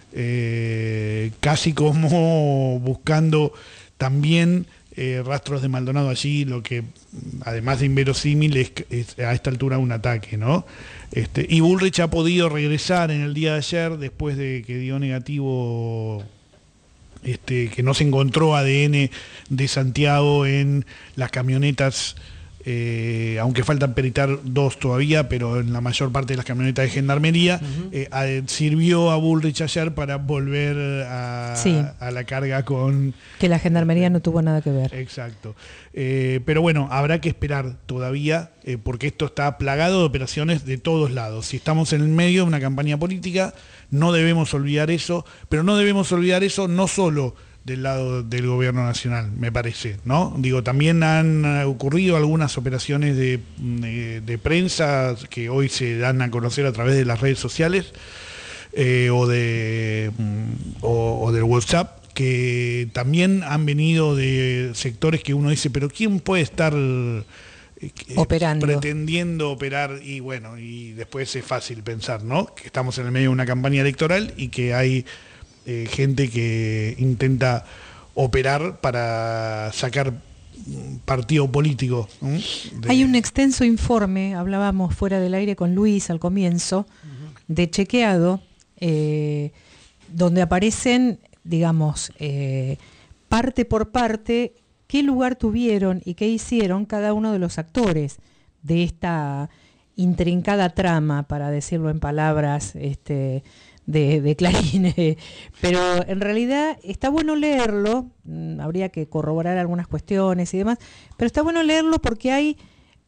casi como buscando también rastros de Maldonado allí, lo que además de inverosímil es a esta altura un ataque, ¿no? Y Bullrich ha podido regresar en el día de ayer después de que dio negativo, que no se encontró ADN de Santiago en las camionetas, aunque faltan peritar 2 todavía, pero en la mayor parte de las camionetas de Gendarmería. Sirvió a Bullrich ayer para volver a la carga con... Que la Gendarmería no tuvo nada que ver. Exacto. Pero bueno, habrá que esperar todavía, porque esto está plagado de operaciones de todos lados. Si estamos en el medio de una campaña política, no debemos olvidar eso, pero no debemos olvidar eso no solo del lado del gobierno nacional, me parece, ¿no? Digo, también han ocurrido algunas operaciones de prensa que hoy se dan a conocer a través de las redes sociales o del WhatsApp, que también han venido de sectores que uno dice, pero ¿quién puede estar operando, pretendiendo operar? Y bueno, y después es fácil pensar, ¿no? Que estamos en el medio de una campaña electoral y que hay gente que intenta operar para sacar partido político. Hay un extenso informe, hablábamos fuera del aire con Luis al comienzo, de Chequeado, donde aparecen, digamos, parte por parte, qué lugar tuvieron y qué hicieron cada uno de los actores de esta intrincada trama, para decirlo en palabras de Clarín, pero en realidad está bueno leerlo, habría que corroborar algunas cuestiones y demás, pero está bueno leerlo porque hay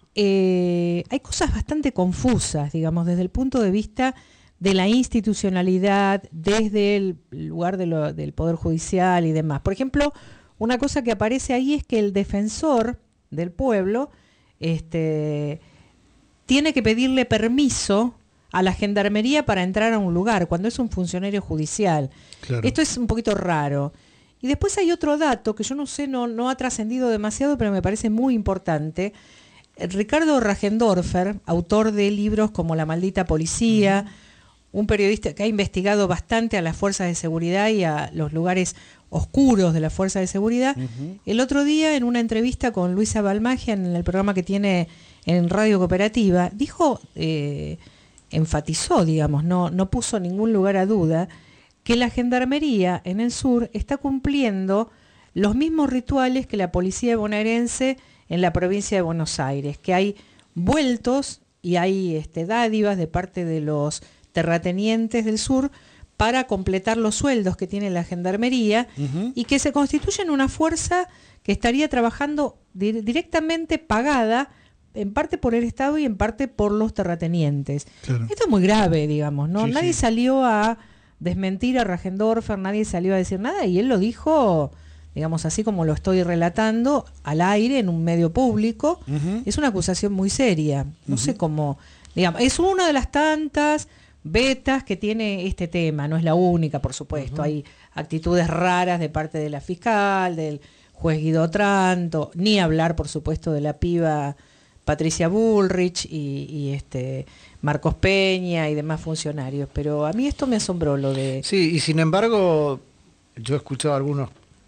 cosas bastante confusas, digamos, desde el punto de vista de la institucionalidad, desde el lugar del Poder Judicial y demás. Por ejemplo, una cosa que aparece ahí es que el defensor del pueblo tiene que pedirle permiso a la Gendarmería para entrar a un lugar, cuando es un funcionario judicial. Claro. Esto es un poquito raro. Y después hay otro dato que yo no sé, no ha trascendido demasiado, pero me parece muy importante. Ricardo Rajendorfer, autor de libros como La maldita policía, un periodista que ha investigado bastante a las fuerzas de seguridad y a los lugares oscuros de las fuerzas de seguridad, el otro día en una entrevista con Luisa Balmagia en el programa que tiene en Radio Cooperativa, dijo... enfatizó, digamos, no puso ningún lugar a duda, que la Gendarmería en el sur está cumpliendo los mismos rituales que la policía bonaerense en la provincia de Buenos Aires, que hay vueltos y hay dádivas de parte de los terratenientes del sur para completar los sueldos que tiene la Gendarmería y que se constituyen una fuerza que estaría trabajando directamente pagada en parte por el Estado y en parte por los terratenientes. Claro. Esto es muy grave, digamos, ¿no? Nadie salió a desmentir a Rajendorfer, nadie salió a decir nada y él lo dijo, digamos así como lo estoy relatando, al aire en un medio público. Es una acusación muy seria, no sé cómo, digamos, es una de las tantas vetas que tiene este tema, no es la única, por supuesto, hay actitudes raras de parte de la fiscal, del juez Guido Otranto, ni hablar, por supuesto, de la piba Patricia Bullrich y Marcos Peña y demás funcionarios, pero a mí esto me asombró lo de... Sí, y sin embargo, yo he escuchado a algunos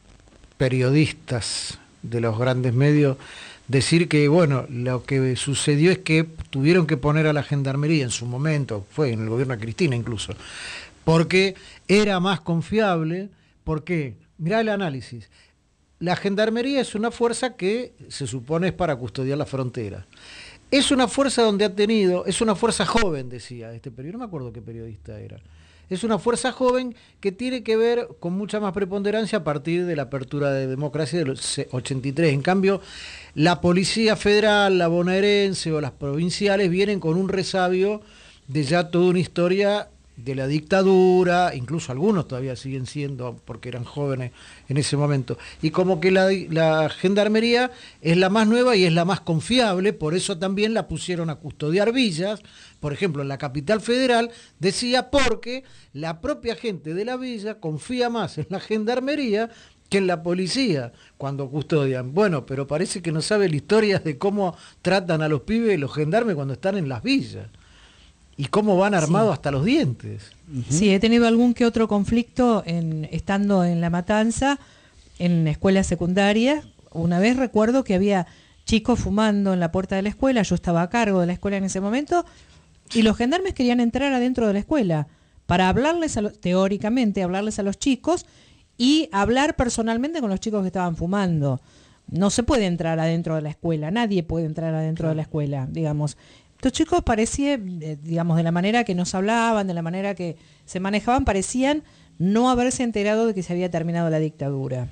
periodistas de los grandes medios decir que, bueno, lo que sucedió es que tuvieron que poner a la gendarmería en su momento, fue en el gobierno de Cristina incluso, porque era más confiable, porque, mirá el análisis, la gendarmería es una fuerza que se supone es para custodiar la frontera. Es una fuerza donde ha tenido, es una fuerza joven, decía este periodista, no me acuerdo qué periodista era. Es una fuerza joven que tiene que ver con mucha más preponderancia a partir de la apertura de democracia de los 83. En cambio, la Policía Federal, la bonaerense o las provinciales vienen con un resabio de ya toda una historia de la dictadura, incluso algunos todavía siguen siendo, porque eran jóvenes en ese momento. Y como que la gendarmería es la más nueva y es la más confiable, por eso también la pusieron a custodiar villas. Por ejemplo, en la capital federal decía porque la propia gente de la villa confía más en la gendarmería que en la policía cuando custodian. Bueno, pero parece que no sabe la historia de cómo tratan a los pibes los gendarmes cuando están en las villas. Y cómo van armados hasta los dientes. Sí, he tenido algún que otro conflicto estando en La Matanza, en escuelas secundarias. Una vez recuerdo que había chicos fumando en la puerta de la escuela, yo estaba a cargo de la escuela en ese momento, y los gendarmes querían entrar adentro de la escuela para hablarles, teóricamente, hablarles a los chicos y hablar personalmente con los chicos que estaban fumando. No se puede entrar adentro de la escuela, nadie puede entrar adentro de la escuela, digamos. Estos chicos parecían, digamos, de la manera que nos hablaban, de la manera que se manejaban, parecían no haberse enterado de que se había terminado la dictadura.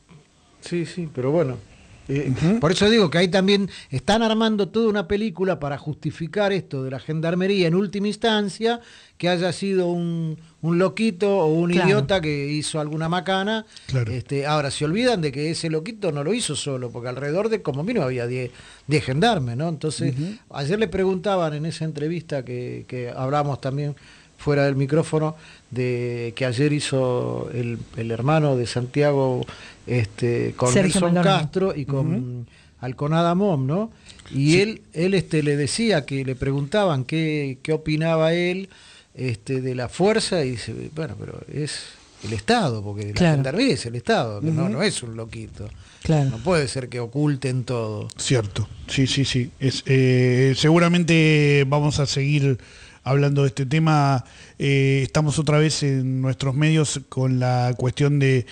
Sí, sí, pero bueno. Por eso digo que ahí también están armando toda una película para justificar esto de la gendarmería en última instancia, que haya sido un loquito o un idiota que hizo alguna macana. Claro. Ahora se olvidan de que ese loquito no lo hizo solo, porque alrededor de como mínimo había 10 gendarmes, ¿no? Entonces, ayer le preguntaban en esa entrevista que hablamos también fuera del micrófono, de que ayer hizo el hermano de Santiago con Sergio Nelson Maldonado. Castro y con Alconada Mom, ¿no? Y él le decía que le preguntaban qué opinaba él de la fuerza, y dice, bueno, pero es el Estado, porque la gendarmería es el Estado, que no es un loquito. Claro. No puede ser que oculten todo. Cierto, sí. Seguramente vamos a seguir hablando de este tema. Estamos otra vez en nuestros medios con la cuestión de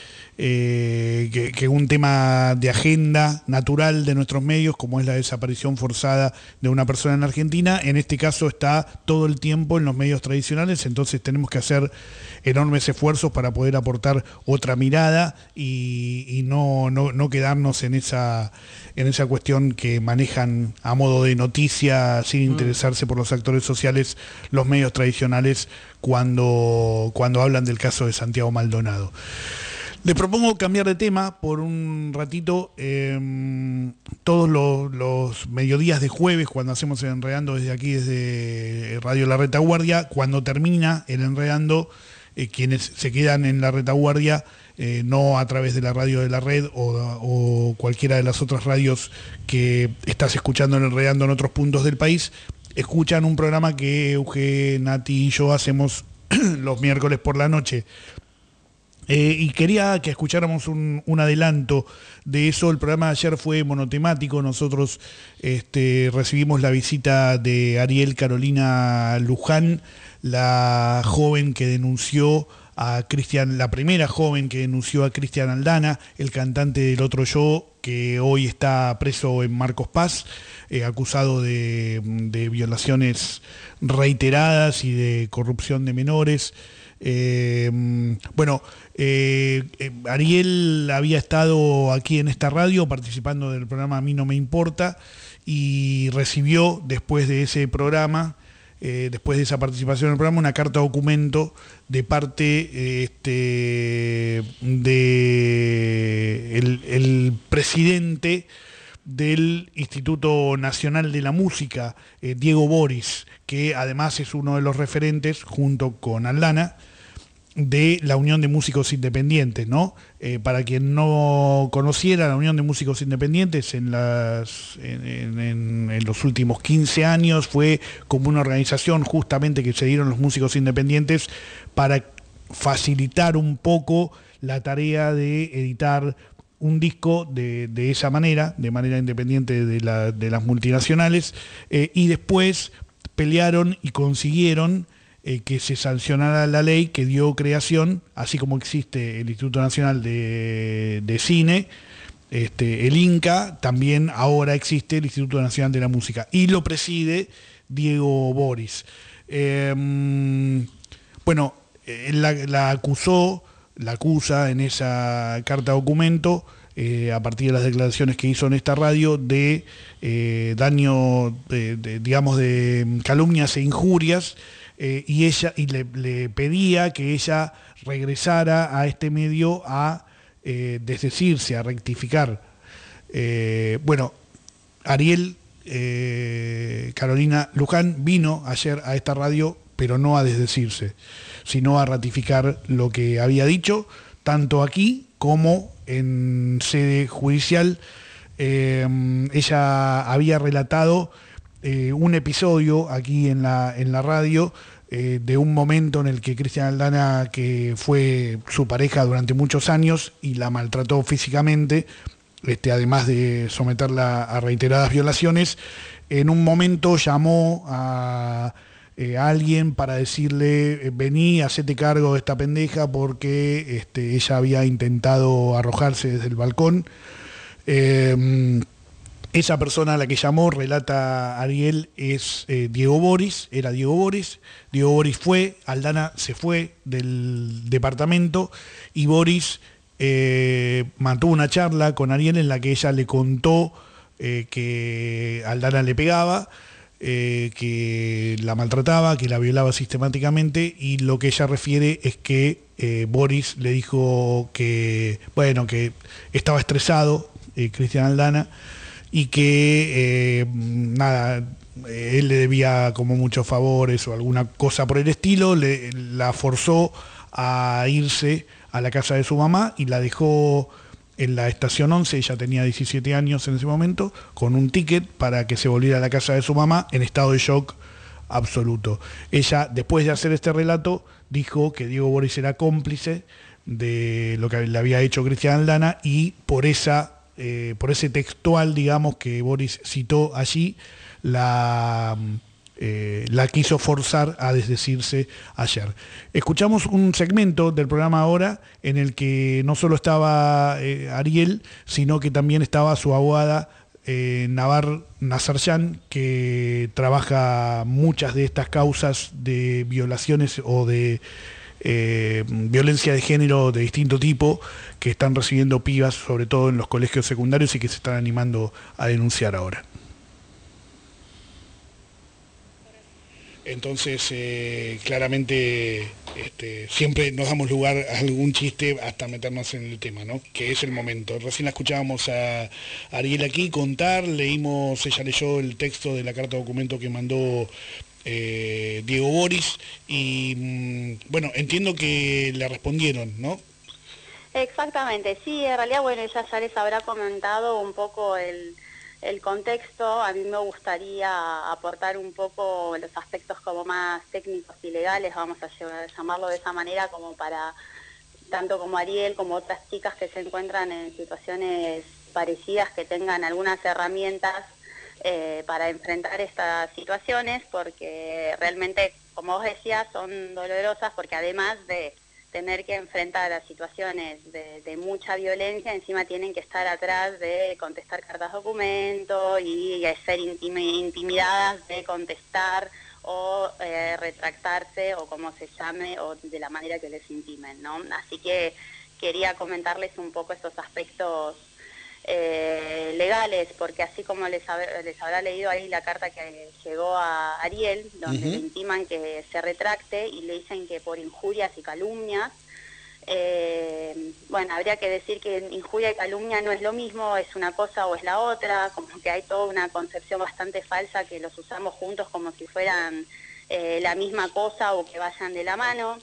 que un tema de agenda natural de nuestros medios, como es la desaparición forzada de una persona en Argentina, en este caso está todo el tiempo en los medios tradicionales, entonces tenemos que hacer enormes esfuerzos para poder aportar otra mirada y no quedarnos en esa cuestión que manejan a modo de noticia sin interesarse por los actores sociales los medios tradicionales cuando hablan del caso de Santiago Maldonado. Les propongo cambiar de tema por un ratito. Todos los mediodías de jueves, cuando hacemos el Enredando desde aquí, desde Radio La Retaguardia, cuando termina el Enredando, quienes se quedan en La Retaguardia, no a través de la radio de la red o cualquiera de las otras radios que estás escuchando en Enredando en otros puntos del país, escuchan un programa que Euge, Nati y yo hacemos los miércoles por la noche. Y quería que escucháramos un adelanto de eso. El programa de ayer fue monotemático. Nosotros recibimos la visita de Ariel Carolina Luján, la joven que denunció a Cristian, la primera joven que denunció a Cristian Aldana, el cantante del Otro Yo, que hoy está preso en Marcos Paz, acusado de violaciones reiteradas y de corrupción de menores. Ariel había estado aquí en esta radio participando del programa A mí no me importa, y recibió después de ese programa después de esa participación en el programa, una carta documento de parte de el presidente del Instituto Nacional de la Música, Diego Boris, que además es uno de los referentes, junto con Aldana, de la Unión de Músicos Independientes, ¿no? Para quien no conociera, la Unión de Músicos Independientes en los últimos 15 años fue como una organización justamente que se dieron los músicos independientes para facilitar un poco la tarea de editar un disco de esa manera, de manera independiente de las multinacionales, y después pelearon y consiguieron que se sancionara la ley que dio creación, así como existe el Instituto Nacional de Cine, el INCA, también ahora existe el Instituto Nacional de la Música, y lo preside Diego Boris. Bueno, la acusa en esa carta documento, a partir de las declaraciones que hizo en esta radio, de daño, digamos, de calumnias e injurias, y le pedía que ella regresara a este medio a desdecirse, a rectificar. Bueno, Ariel Carolina Luján vino ayer a esta radio, pero no a desdecirse, sino a ratificar lo que había dicho, tanto aquí como en sede judicial. Ella había relatado un episodio aquí en la radio, de un momento en el que Cristian Aldana, que fue su pareja durante muchos años y la maltrató físicamente, además de someterla a reiteradas violaciones, en un momento llamó a alguien para decirle: vení, hacete cargo de esta pendeja, porque ella había intentado arrojarse desde el balcón. Esa persona a la que llamó, relata Ariel, es Diego Boris, era Diego Boris. Diego Boris fue, Aldana se fue del departamento y Boris mantuvo una charla con Ariel en la que ella le contó que Aldana le pegaba, que la maltrataba, que la violaba sistemáticamente, y lo que ella refiere es que Boris le dijo que, bueno, que estaba estresado, Cristian Aldana, y que nada, él le debía como muchos favores o alguna cosa por el estilo, la forzó a irse a la casa de su mamá y la dejó en la estación 11, ella tenía 17 años en ese momento, con un ticket para que se volviera a la casa de su mamá en estado de shock absoluto. Ella, después de hacer este relato, dijo que Diego Boris era cómplice de lo que le había hecho Cristian Aldana, y por ese textual, digamos, que Boris citó allí, la quiso forzar a desdecirse ayer. Escuchamos un segmento del programa ahora en el que no solo estaba Ariel, sino que también estaba su abogada Navar Nazaryan, que trabaja muchas de estas causas de violaciones o de violencia de género de distinto tipo que están recibiendo pibas, sobre todo en los colegios secundarios, y que se están animando a denunciar ahora. Entonces, claramente, siempre nos damos lugar a algún chiste hasta meternos en el tema, ¿no? Que es el momento. Recién la escuchábamos a Ariel aquí contar, ella leyó el texto de la carta documento que mandó Diego Boris, y bueno, entiendo que le respondieron, ¿no? Exactamente, sí, en realidad, bueno, ella ya les habrá comentado un poco el contexto. A mí me gustaría aportar un poco los aspectos como más técnicos y legales, vamos a llamarlo de esa manera, como para, tanto como Ariel como otras chicas que se encuentran en situaciones parecidas, que tengan algunas herramientas para enfrentar estas situaciones, porque realmente, como vos decías, son dolorosas, porque además de tener que enfrentar a situaciones de mucha violencia, encima tienen que estar atrás de contestar cartas documento y ser intimidadas de contestar o retractarse, o como se llame, o de la manera que les intimen, ¿no? Así que quería comentarles un poco estos aspectos legales, porque así como les habrá leído ahí la carta que llegó a Ariel, donde le intiman que se retracte y le dicen que por injurias y calumnias, bueno, habría que decir que injuria y calumnia no es lo mismo, es una cosa o es la otra, como que hay toda una concepción bastante falsa que los usamos juntos como si fueran la misma cosa o que vayan de la mano.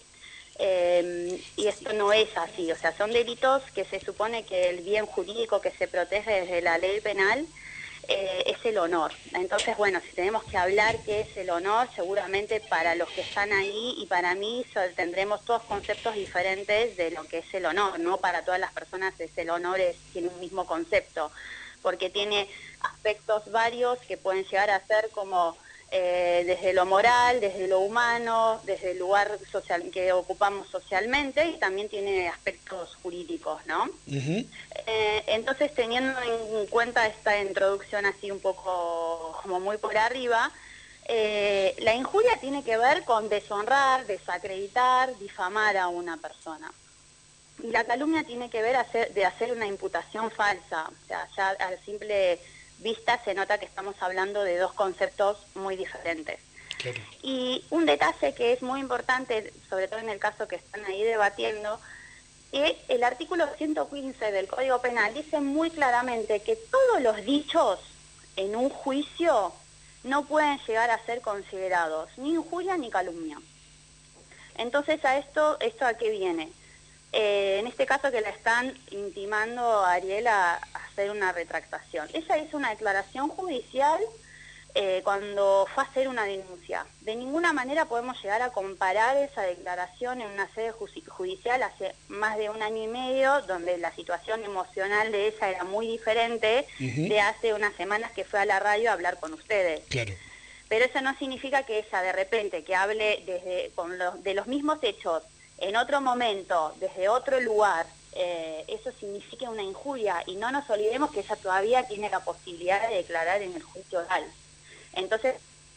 Y esto no es así, o sea, son delitos que se supone que el bien jurídico que se protege desde la ley penal es el honor. Entonces, bueno, si tenemos que hablar qué es el honor, seguramente para los que están ahí y para mí tendremos todos conceptos diferentes de lo que es el honor, no para todas las personas el honor tiene un mismo concepto, porque tiene aspectos varios que pueden llegar a ser como desde lo moral, desde lo humano, desde el lugar social que ocupamos socialmente, y también tiene aspectos jurídicos, ¿no? Entonces, teniendo en cuenta esta introducción así un poco como muy por arriba, la injuria tiene que ver con deshonrar, desacreditar, difamar a una persona. Y la calumnia tiene que ver de hacer una imputación falsa, o sea, ya al simple vista se nota que estamos hablando de dos conceptos muy diferentes. Claro. Y un detalle que es muy importante, sobre todo en el caso que están ahí debatiendo, es el artículo 115 del Código Penal dice muy claramente que todos los dichos en un juicio no pueden llegar a ser considerados ni injuria ni calumnia. Entonces, ¿esto a qué viene? En este caso que le están intimando a Ariel a hacer una retractación. Ella hizo una declaración judicial cuando fue a hacer una denuncia. De ninguna manera podemos llegar a comparar esa declaración en una sede judicial hace más de 1 año y medio, donde la situación emocional de ella era muy diferente de hace unas semanas que fue a la radio a hablar con ustedes. Claro. Pero eso no significa que ella de repente, que hable de los mismos hechos, en otro momento, desde otro lugar, eso significa una injuria, y no nos olvidemos que ella todavía tiene la posibilidad de declarar en el juicio oral. Entonces,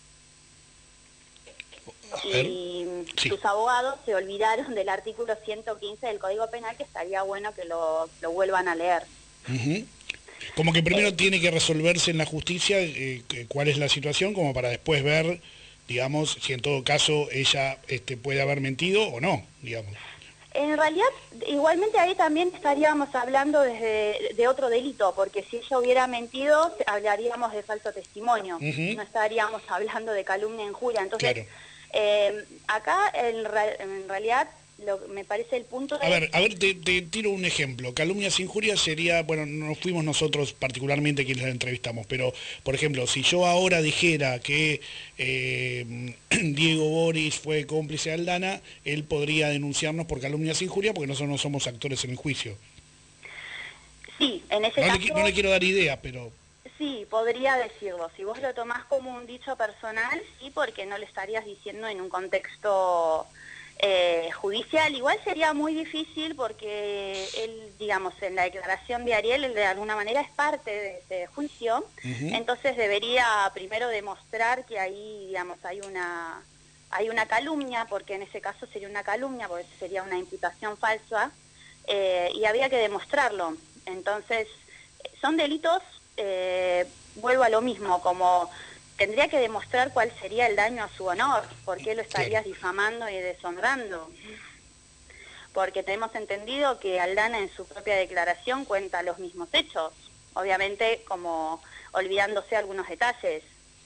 sus abogados se olvidaron del artículo 115 del Código Penal, que estaría bueno que lo vuelvan a leer. Como que primero tiene que resolverse en la justicia cuál es la situación, como para después ver, digamos, si en todo caso ella puede haber mentido o no, digamos. En realidad, igualmente ahí también estaríamos hablando de otro delito, porque si ella hubiera mentido, hablaríamos de falso testimonio, no estaríamos hablando de calumnia e injuria. Entonces, claro. Acá en realidad me parece el punto de... A ver, te tiro un ejemplo. Calumnias e injurias sería, bueno, no fuimos nosotros particularmente quienes la entrevistamos, pero, por ejemplo, si yo ahora dijera que Diego Boris fue cómplice de Aldana, él podría denunciarnos por calumnias e injurias porque nosotros no somos actores en el juicio. Sí, en ese caso... No le quiero dar ideas, pero... Sí, podría decirlo. Si vos lo tomás como un dicho personal, sí, porque no le estarías diciendo en un contexto... judicial. Igual sería muy difícil porque él, digamos, en la declaración de Ariel, él de alguna manera es parte de ese juicio, entonces debería primero demostrar que ahí, digamos, hay una calumnia, porque en ese caso sería una calumnia, porque sería una imputación falsa, y habría que demostrarlo. Entonces, son delitos, vuelvo a lo mismo, como... Tendría que demostrar cuál sería el daño a su honor, por qué lo estarías difamando y deshonrando. Porque tenemos entendido que Aldana en su propia declaración cuenta los mismos hechos, obviamente como olvidándose algunos detalles.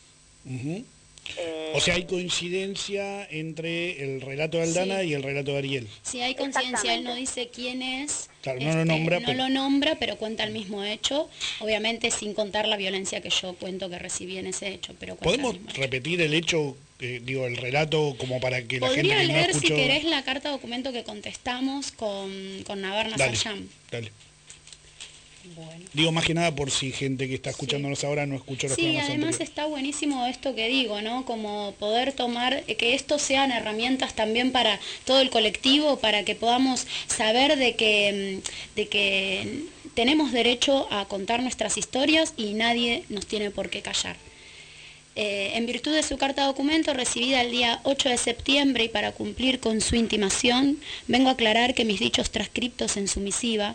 O sea, hay coincidencia entre el relato de Aldana y el relato de Ariel. Sí, hay coincidencia, él no dice quién es, claro, no lo nombra, pero cuenta el mismo hecho, obviamente sin contar la violencia que yo cuento que recibí en ese hecho. Pero ¿podemos repetir el hecho, el relato, como para que la gente que no escuchó... Podría leer, si querés, la carta documento que contestamos con Navar Nazaryan. Dale. Bueno. Digo más que nada por si gente que está escuchándonos ahora no escuchó los programas además anteriores. Está buenísimo esto que digo, ¿no? Como poder tomar, que estos sean herramientas también para todo el colectivo, para que podamos saber de que tenemos derecho a contar nuestras historias y nadie nos tiene por qué callar. En virtud de su carta documento recibida el día 8 de septiembre y para cumplir con su intimación, vengo a aclarar que mis dichos transcriptos en su misiva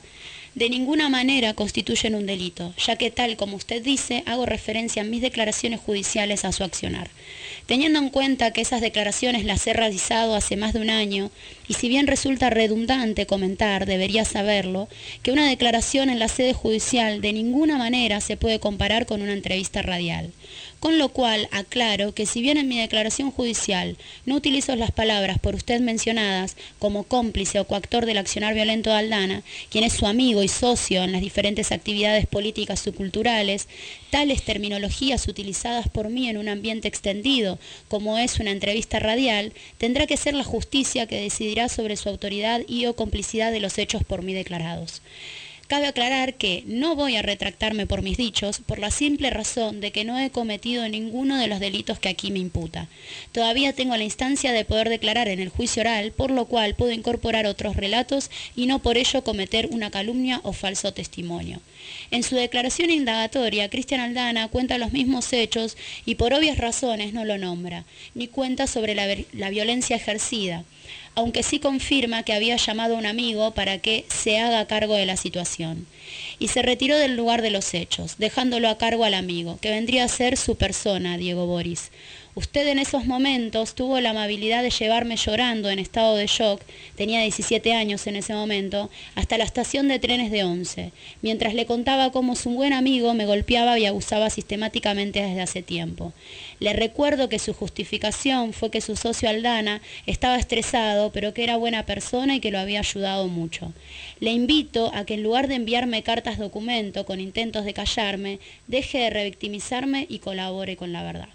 de ninguna manera constituyen un delito, ya que tal como usted dice, hago referencia en mis declaraciones judiciales a su accionar. Teniendo en cuenta que esas declaraciones las he realizado hace más de un año, y si bien resulta redundante comentar, debería saberlo, que una declaración en la sede judicial de ninguna manera se puede comparar con una entrevista radial. Con lo cual aclaro que si bien en mi declaración judicial no utilizo las palabras por usted mencionadas como cómplice o coactor del accionar violento de Aldana, quien es su amigo y socio en las diferentes actividades políticas o culturales, tales terminologías utilizadas por mí en un ambiente extendido, como es una entrevista radial, tendrá que ser la justicia que decidirá sobre su autoridad y o complicidad de los hechos por mí declarados. Cabe aclarar que no voy a retractarme por mis dichos por la simple razón de que no he cometido ninguno de los delitos que aquí me imputa. Todavía tengo la instancia de poder declarar en el juicio oral, por lo cual puedo incorporar otros relatos y no por ello cometer una calumnia o falso testimonio. En su declaración indagatoria, Cristian Aldana cuenta los mismos hechos y por obvias razones no lo nombra, ni cuenta sobre la violencia ejercida, aunque sí confirma que había llamado a un amigo para que se haga cargo de la situación. Y se retiró del lugar de los hechos, dejándolo a cargo al amigo, que vendría a ser su persona, Diego Boris. Usted en esos momentos tuvo la amabilidad de llevarme llorando en estado de shock, tenía 17 años en ese momento, hasta la estación de trenes de Once, mientras le contaba cómo su buen amigo me golpeaba y abusaba sistemáticamente desde hace tiempo. Le recuerdo que su justificación fue que su socio Aldana estaba estresado, pero que era buena persona y que lo había ayudado mucho. Le invito a que en lugar de enviarme cartas documento con intentos de callarme, deje de revictimizarme y colabore con la verdad.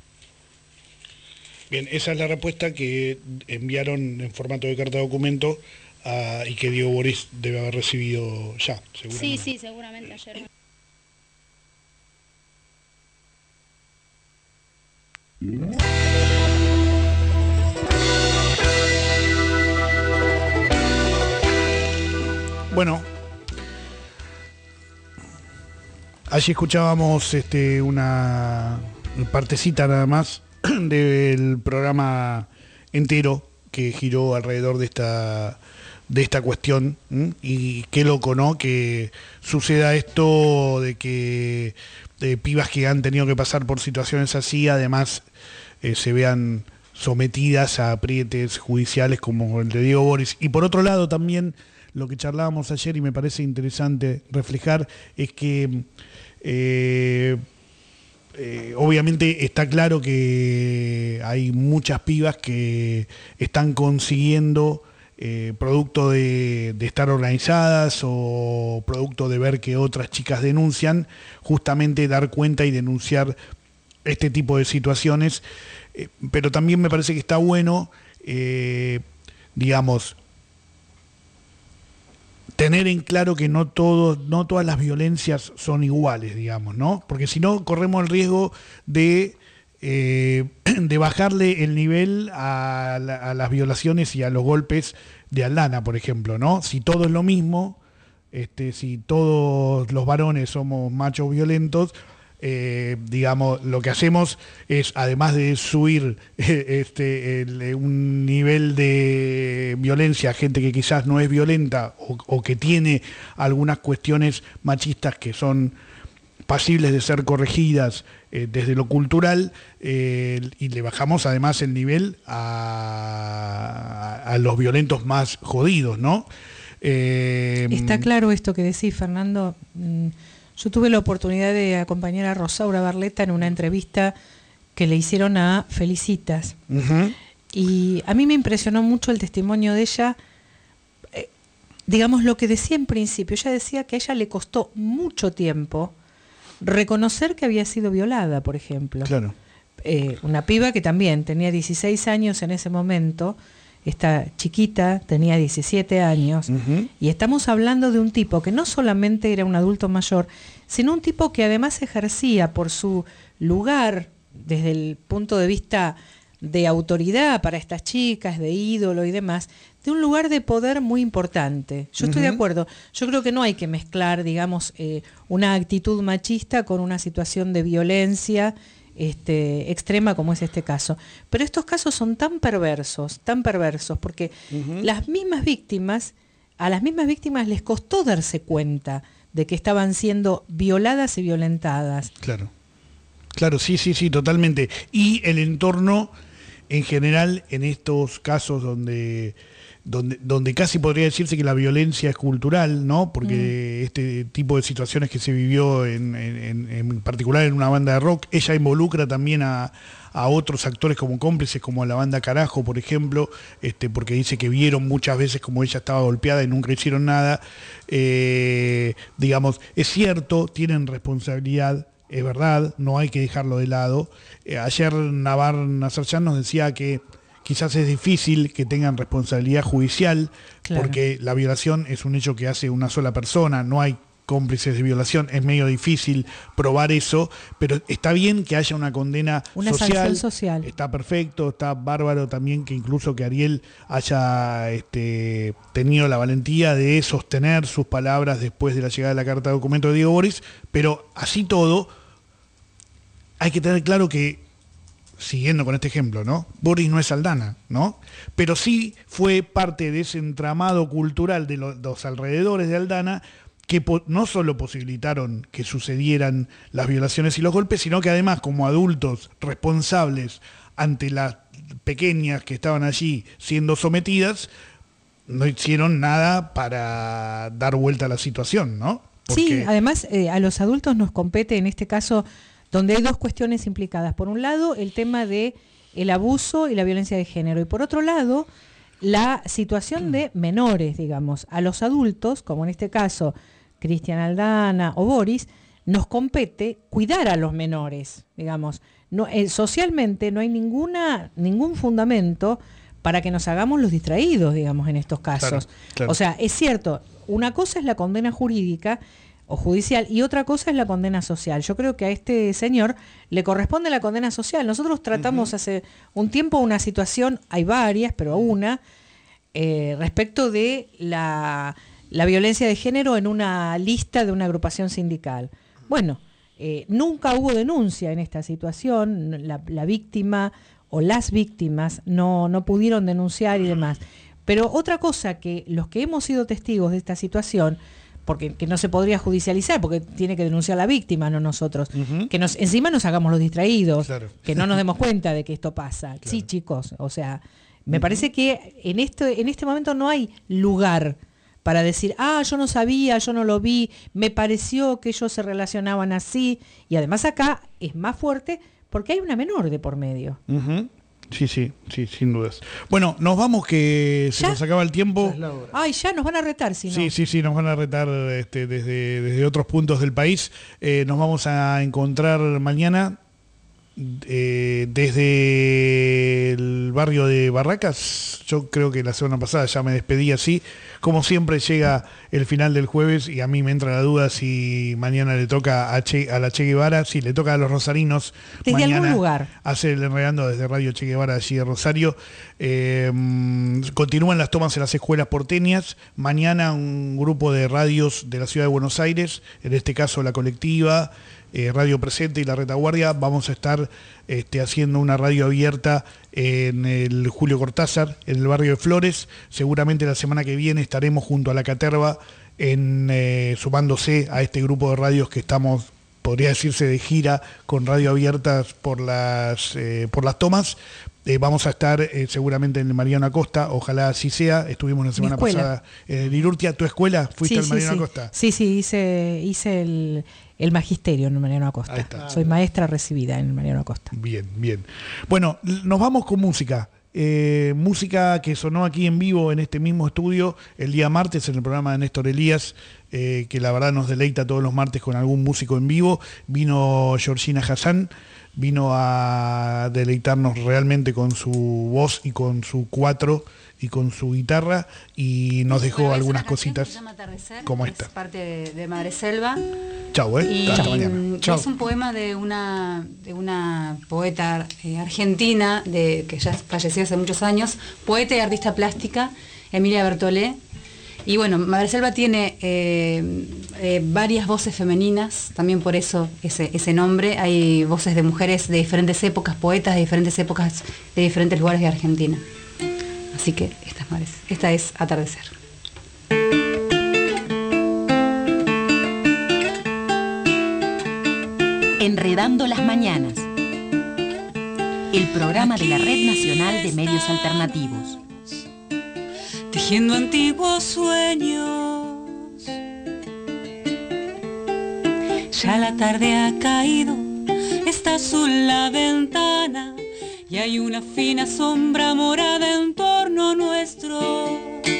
Bien, esa es la respuesta que enviaron en formato de carta documento y que Diego Boris debe haber recibido ya, seguramente. Sí, seguramente ayer. Bueno, allí escuchábamos una partecita nada más del programa entero que giró alrededor de esta cuestión. Y qué loco, ¿no? Que suceda esto de que pibas que han tenido que pasar por situaciones así, además se vean sometidas a aprietes judiciales como el de Diego Boris. Y por otro lado también lo que charlábamos ayer y me parece interesante reflejar es que obviamente está claro que hay muchas pibas que están consiguiendo, producto de estar organizadas o producto de ver que otras chicas denuncian, justamente dar cuenta y denunciar este tipo de situaciones, pero también me parece que está bueno, digamos, tener en claro que no todas las violencias son iguales, digamos, ¿no? Porque si no, corremos el riesgo de bajarle el nivel a las violaciones y a los golpes de Aldana, por ejemplo, ¿no? Si todo es lo mismo, si todos los varones somos machos violentos, digamos, lo que hacemos es, además de subir un nivel de violencia a gente que quizás no es violenta o que tiene algunas cuestiones machistas que son pasibles de ser corregidas desde lo cultural, y le bajamos además el nivel a los violentos más jodidos, ¿no? Está claro esto que decís, Fernando. Yo tuve la oportunidad de acompañar a Rosaura Barletta en una entrevista que le hicieron a Felicitas. Uh-huh. Y a mí me impresionó mucho el testimonio de ella. Digamos, lo que decía en principio. Ella decía que a ella le costó mucho tiempo reconocer que había sido violada, por ejemplo. Claro. Una piba que también tenía 16 años en ese momento. Esta chiquita tenía 17 años, uh-huh. Y estamos hablando de un tipo que no solamente era un adulto mayor, sino un tipo que además ejercía por su lugar, desde el punto de vista de autoridad para estas chicas, de ídolo y demás, de un lugar de poder muy importante. Yo estoy de acuerdo. Yo creo que no hay que mezclar, digamos, una actitud machista con una situación de violencia extrema como es este caso. Pero estos casos son tan perversos, porque las mismas víctimas a las mismas víctimas les costó darse cuenta de que estaban siendo violadas y violentadas. Claro, sí, totalmente. Y el entorno en general en estos casos donde casi podría decirse que la violencia es cultural, ¿no? Porque este tipo de situaciones que se vivió en particular en una banda de rock, ella involucra también a otros actores como cómplices, como la banda Carajo, por ejemplo, porque dice que vieron muchas veces como ella estaba golpeada y nunca hicieron nada. Digamos, es cierto, tienen responsabilidad, es verdad, no hay que dejarlo de lado. Ayer Navar Nazaryan nos decía que quizás es difícil que tengan responsabilidad judicial, porque la violación es un hecho que hace una sola persona, no hay cómplices de violación, es medio difícil probar eso, pero está bien que haya una condena sanción social. Está perfecto, está bárbaro también que incluso que Ariel haya tenido la valentía de sostener sus palabras después de la llegada de la carta de documento de Diego Boris, pero así todo, hay que tener claro que, siguiendo con este ejemplo, ¿no? Boris no es Aldana, ¿no? Pero sí fue parte de ese entramado cultural de los alrededores de Aldana que no solo posibilitaron que sucedieran las violaciones y los golpes, sino que además como adultos responsables ante las pequeñas que estaban allí siendo sometidas, no hicieron nada para dar vuelta a la situación, ¿no? Sí, además a los adultos nos compete en este caso donde hay dos cuestiones implicadas. Por un lado, el tema de el abuso y la violencia de género, y por otro lado, la situación de menores, digamos. A los adultos, como en este caso Cristian Aldana o Boris, nos compete cuidar a los menores, digamos. No, socialmente no hay ningún fundamento para que nos hagamos los distraídos, digamos, en estos casos. Claro. O sea, es cierto, una cosa es la condena jurídica o judicial y otra cosa es la condena social. Yo creo que a este señor le corresponde la condena social. Nosotros tratamos hace un tiempo una situación, hay varias, pero una, respecto de la violencia de género en una lista de una agrupación sindical. Bueno, nunca hubo denuncia en esta situación, la víctima o las víctimas no pudieron denunciar y demás. Pero otra cosa que los que hemos sido testigos de esta situación, porque que no se podría judicializar, porque tiene que denunciar la víctima, no nosotros, que encima nos hagamos los distraídos, que no nos demos cuenta de que esto pasa. Sí, chicos, o sea, me parece que en este momento no hay lugar para decir, yo no sabía, yo no lo vi, me pareció que ellos se relacionaban así, y además acá es más fuerte porque hay una menor de por medio. Sí, sin dudas. Bueno, nos vamos que se nos acaba el tiempo. Ay, ya nos van a retar, si no. Sí, nos van a retar desde otros puntos del país. Nos vamos a encontrar mañana desde el barrio de Barracas. Yo creo que la semana pasada ya me despedí así. Como siempre llega el final del jueves y a mí me entra la duda si mañana le toca a la Che Guevara, si le toca a los rosarinos. Desde mañana algún lugar. Hacer el Enredando desde Radio Che Guevara allí de Rosario. Continúan las tomas en las escuelas porteñas. Mañana un grupo de radios de la ciudad de Buenos Aires, en este caso La Colectiva, Radio Presente y La Retaguardia, vamos a estar haciendo una radio abierta en el Julio Cortázar, en el barrio de Flores. Seguramente la semana que viene estaremos junto a La Caterva sumándose a este grupo de radios que estamos, podría decirse, de gira con radio abiertas por las tomas. Vamos a estar seguramente en el Mariano Acosta, ojalá así sea. Estuvimos la semana pasada en Lirurtia. ¿Tu escuela? ¿Fuiste al Mariano Acosta? Sí, hice el magisterio en el Mariano Acosta. Soy maestra recibida en el Mariano Acosta. Bien. Bueno, nos vamos con música. Música que sonó aquí en vivo en este mismo estudio el día martes en el programa de Néstor Elías, que la verdad nos deleita todos los martes con algún músico en vivo. Vino Georgina Hassan, vino a deleitarnos realmente con su voz y con su cuatro y con su guitarra, y nos dejó algunas cositas se llama Atardecer, como es esta. Parte de Madre Selva. Chau, hasta mañana. Chau. Es un poema de una poeta argentina que ya falleció hace muchos años, poeta y artista plástica, Emilia Bertolé. Y bueno, Madre Selva tiene varias voces femeninas, también por eso ese nombre. Hay voces de mujeres de diferentes épocas, poetas de diferentes épocas, de diferentes lugares de Argentina. Así que esta es Atardecer. Enredando las Mañanas, el programa de la Red Nacional de Medios Alternativos. Tejiendo antiguos sueños, ya la tarde ha caído, está azul la ventana y hay una fina sombra morada en torno nuestro.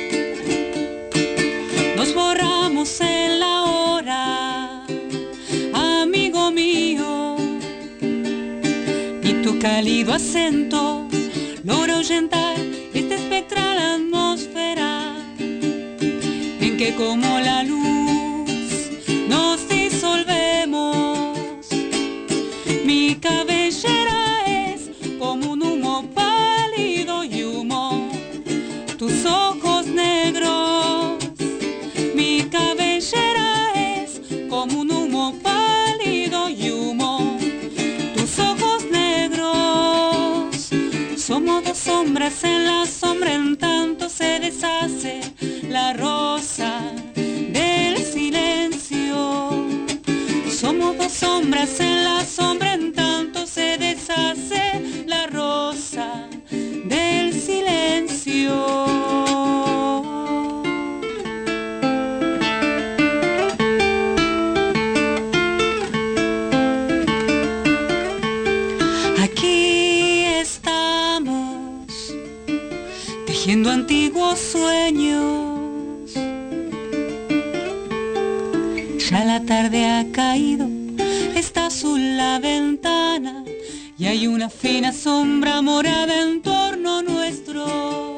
Nos borramos en la hora, amigo mío, y tu cálido acento logra ahuyentar esta espectral atmósfera en que como la luz nos disolvemos. Mi cabellera es como un humo pálido y humo, tus ojos negros. Mi cabellera es como un humo pálido y humo, tus ojos negros. Somos dos sombras en la sombra, en tanto se deshace la rosa del silencio. Somos dos sombras en la sombra, en tanto se deshace la rosa del silencio. Tejiendo antiguos sueños, ya la tarde ha caído, está azul la ventana y hay una fina sombra morada en torno nuestro.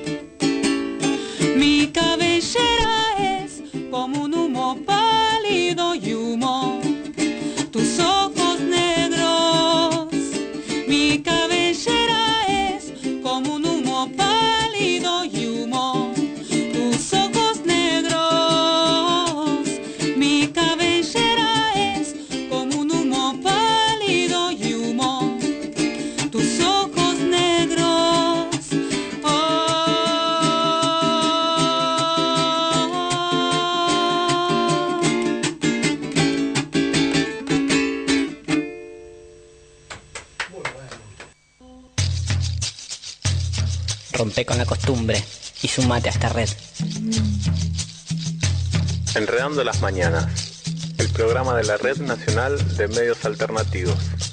Mi cabellera es como un humo pálido y humo, tus ojos negros. Mi cabellera es como un humo pálido y humo, tus ojos negros. Mi cabellera es como un humo pálido y humo, tus ojos negros. Rompe con la costumbre y sumate a esta red. Enredando las Mañanas, el programa de la Red Nacional de Medios Alternativos.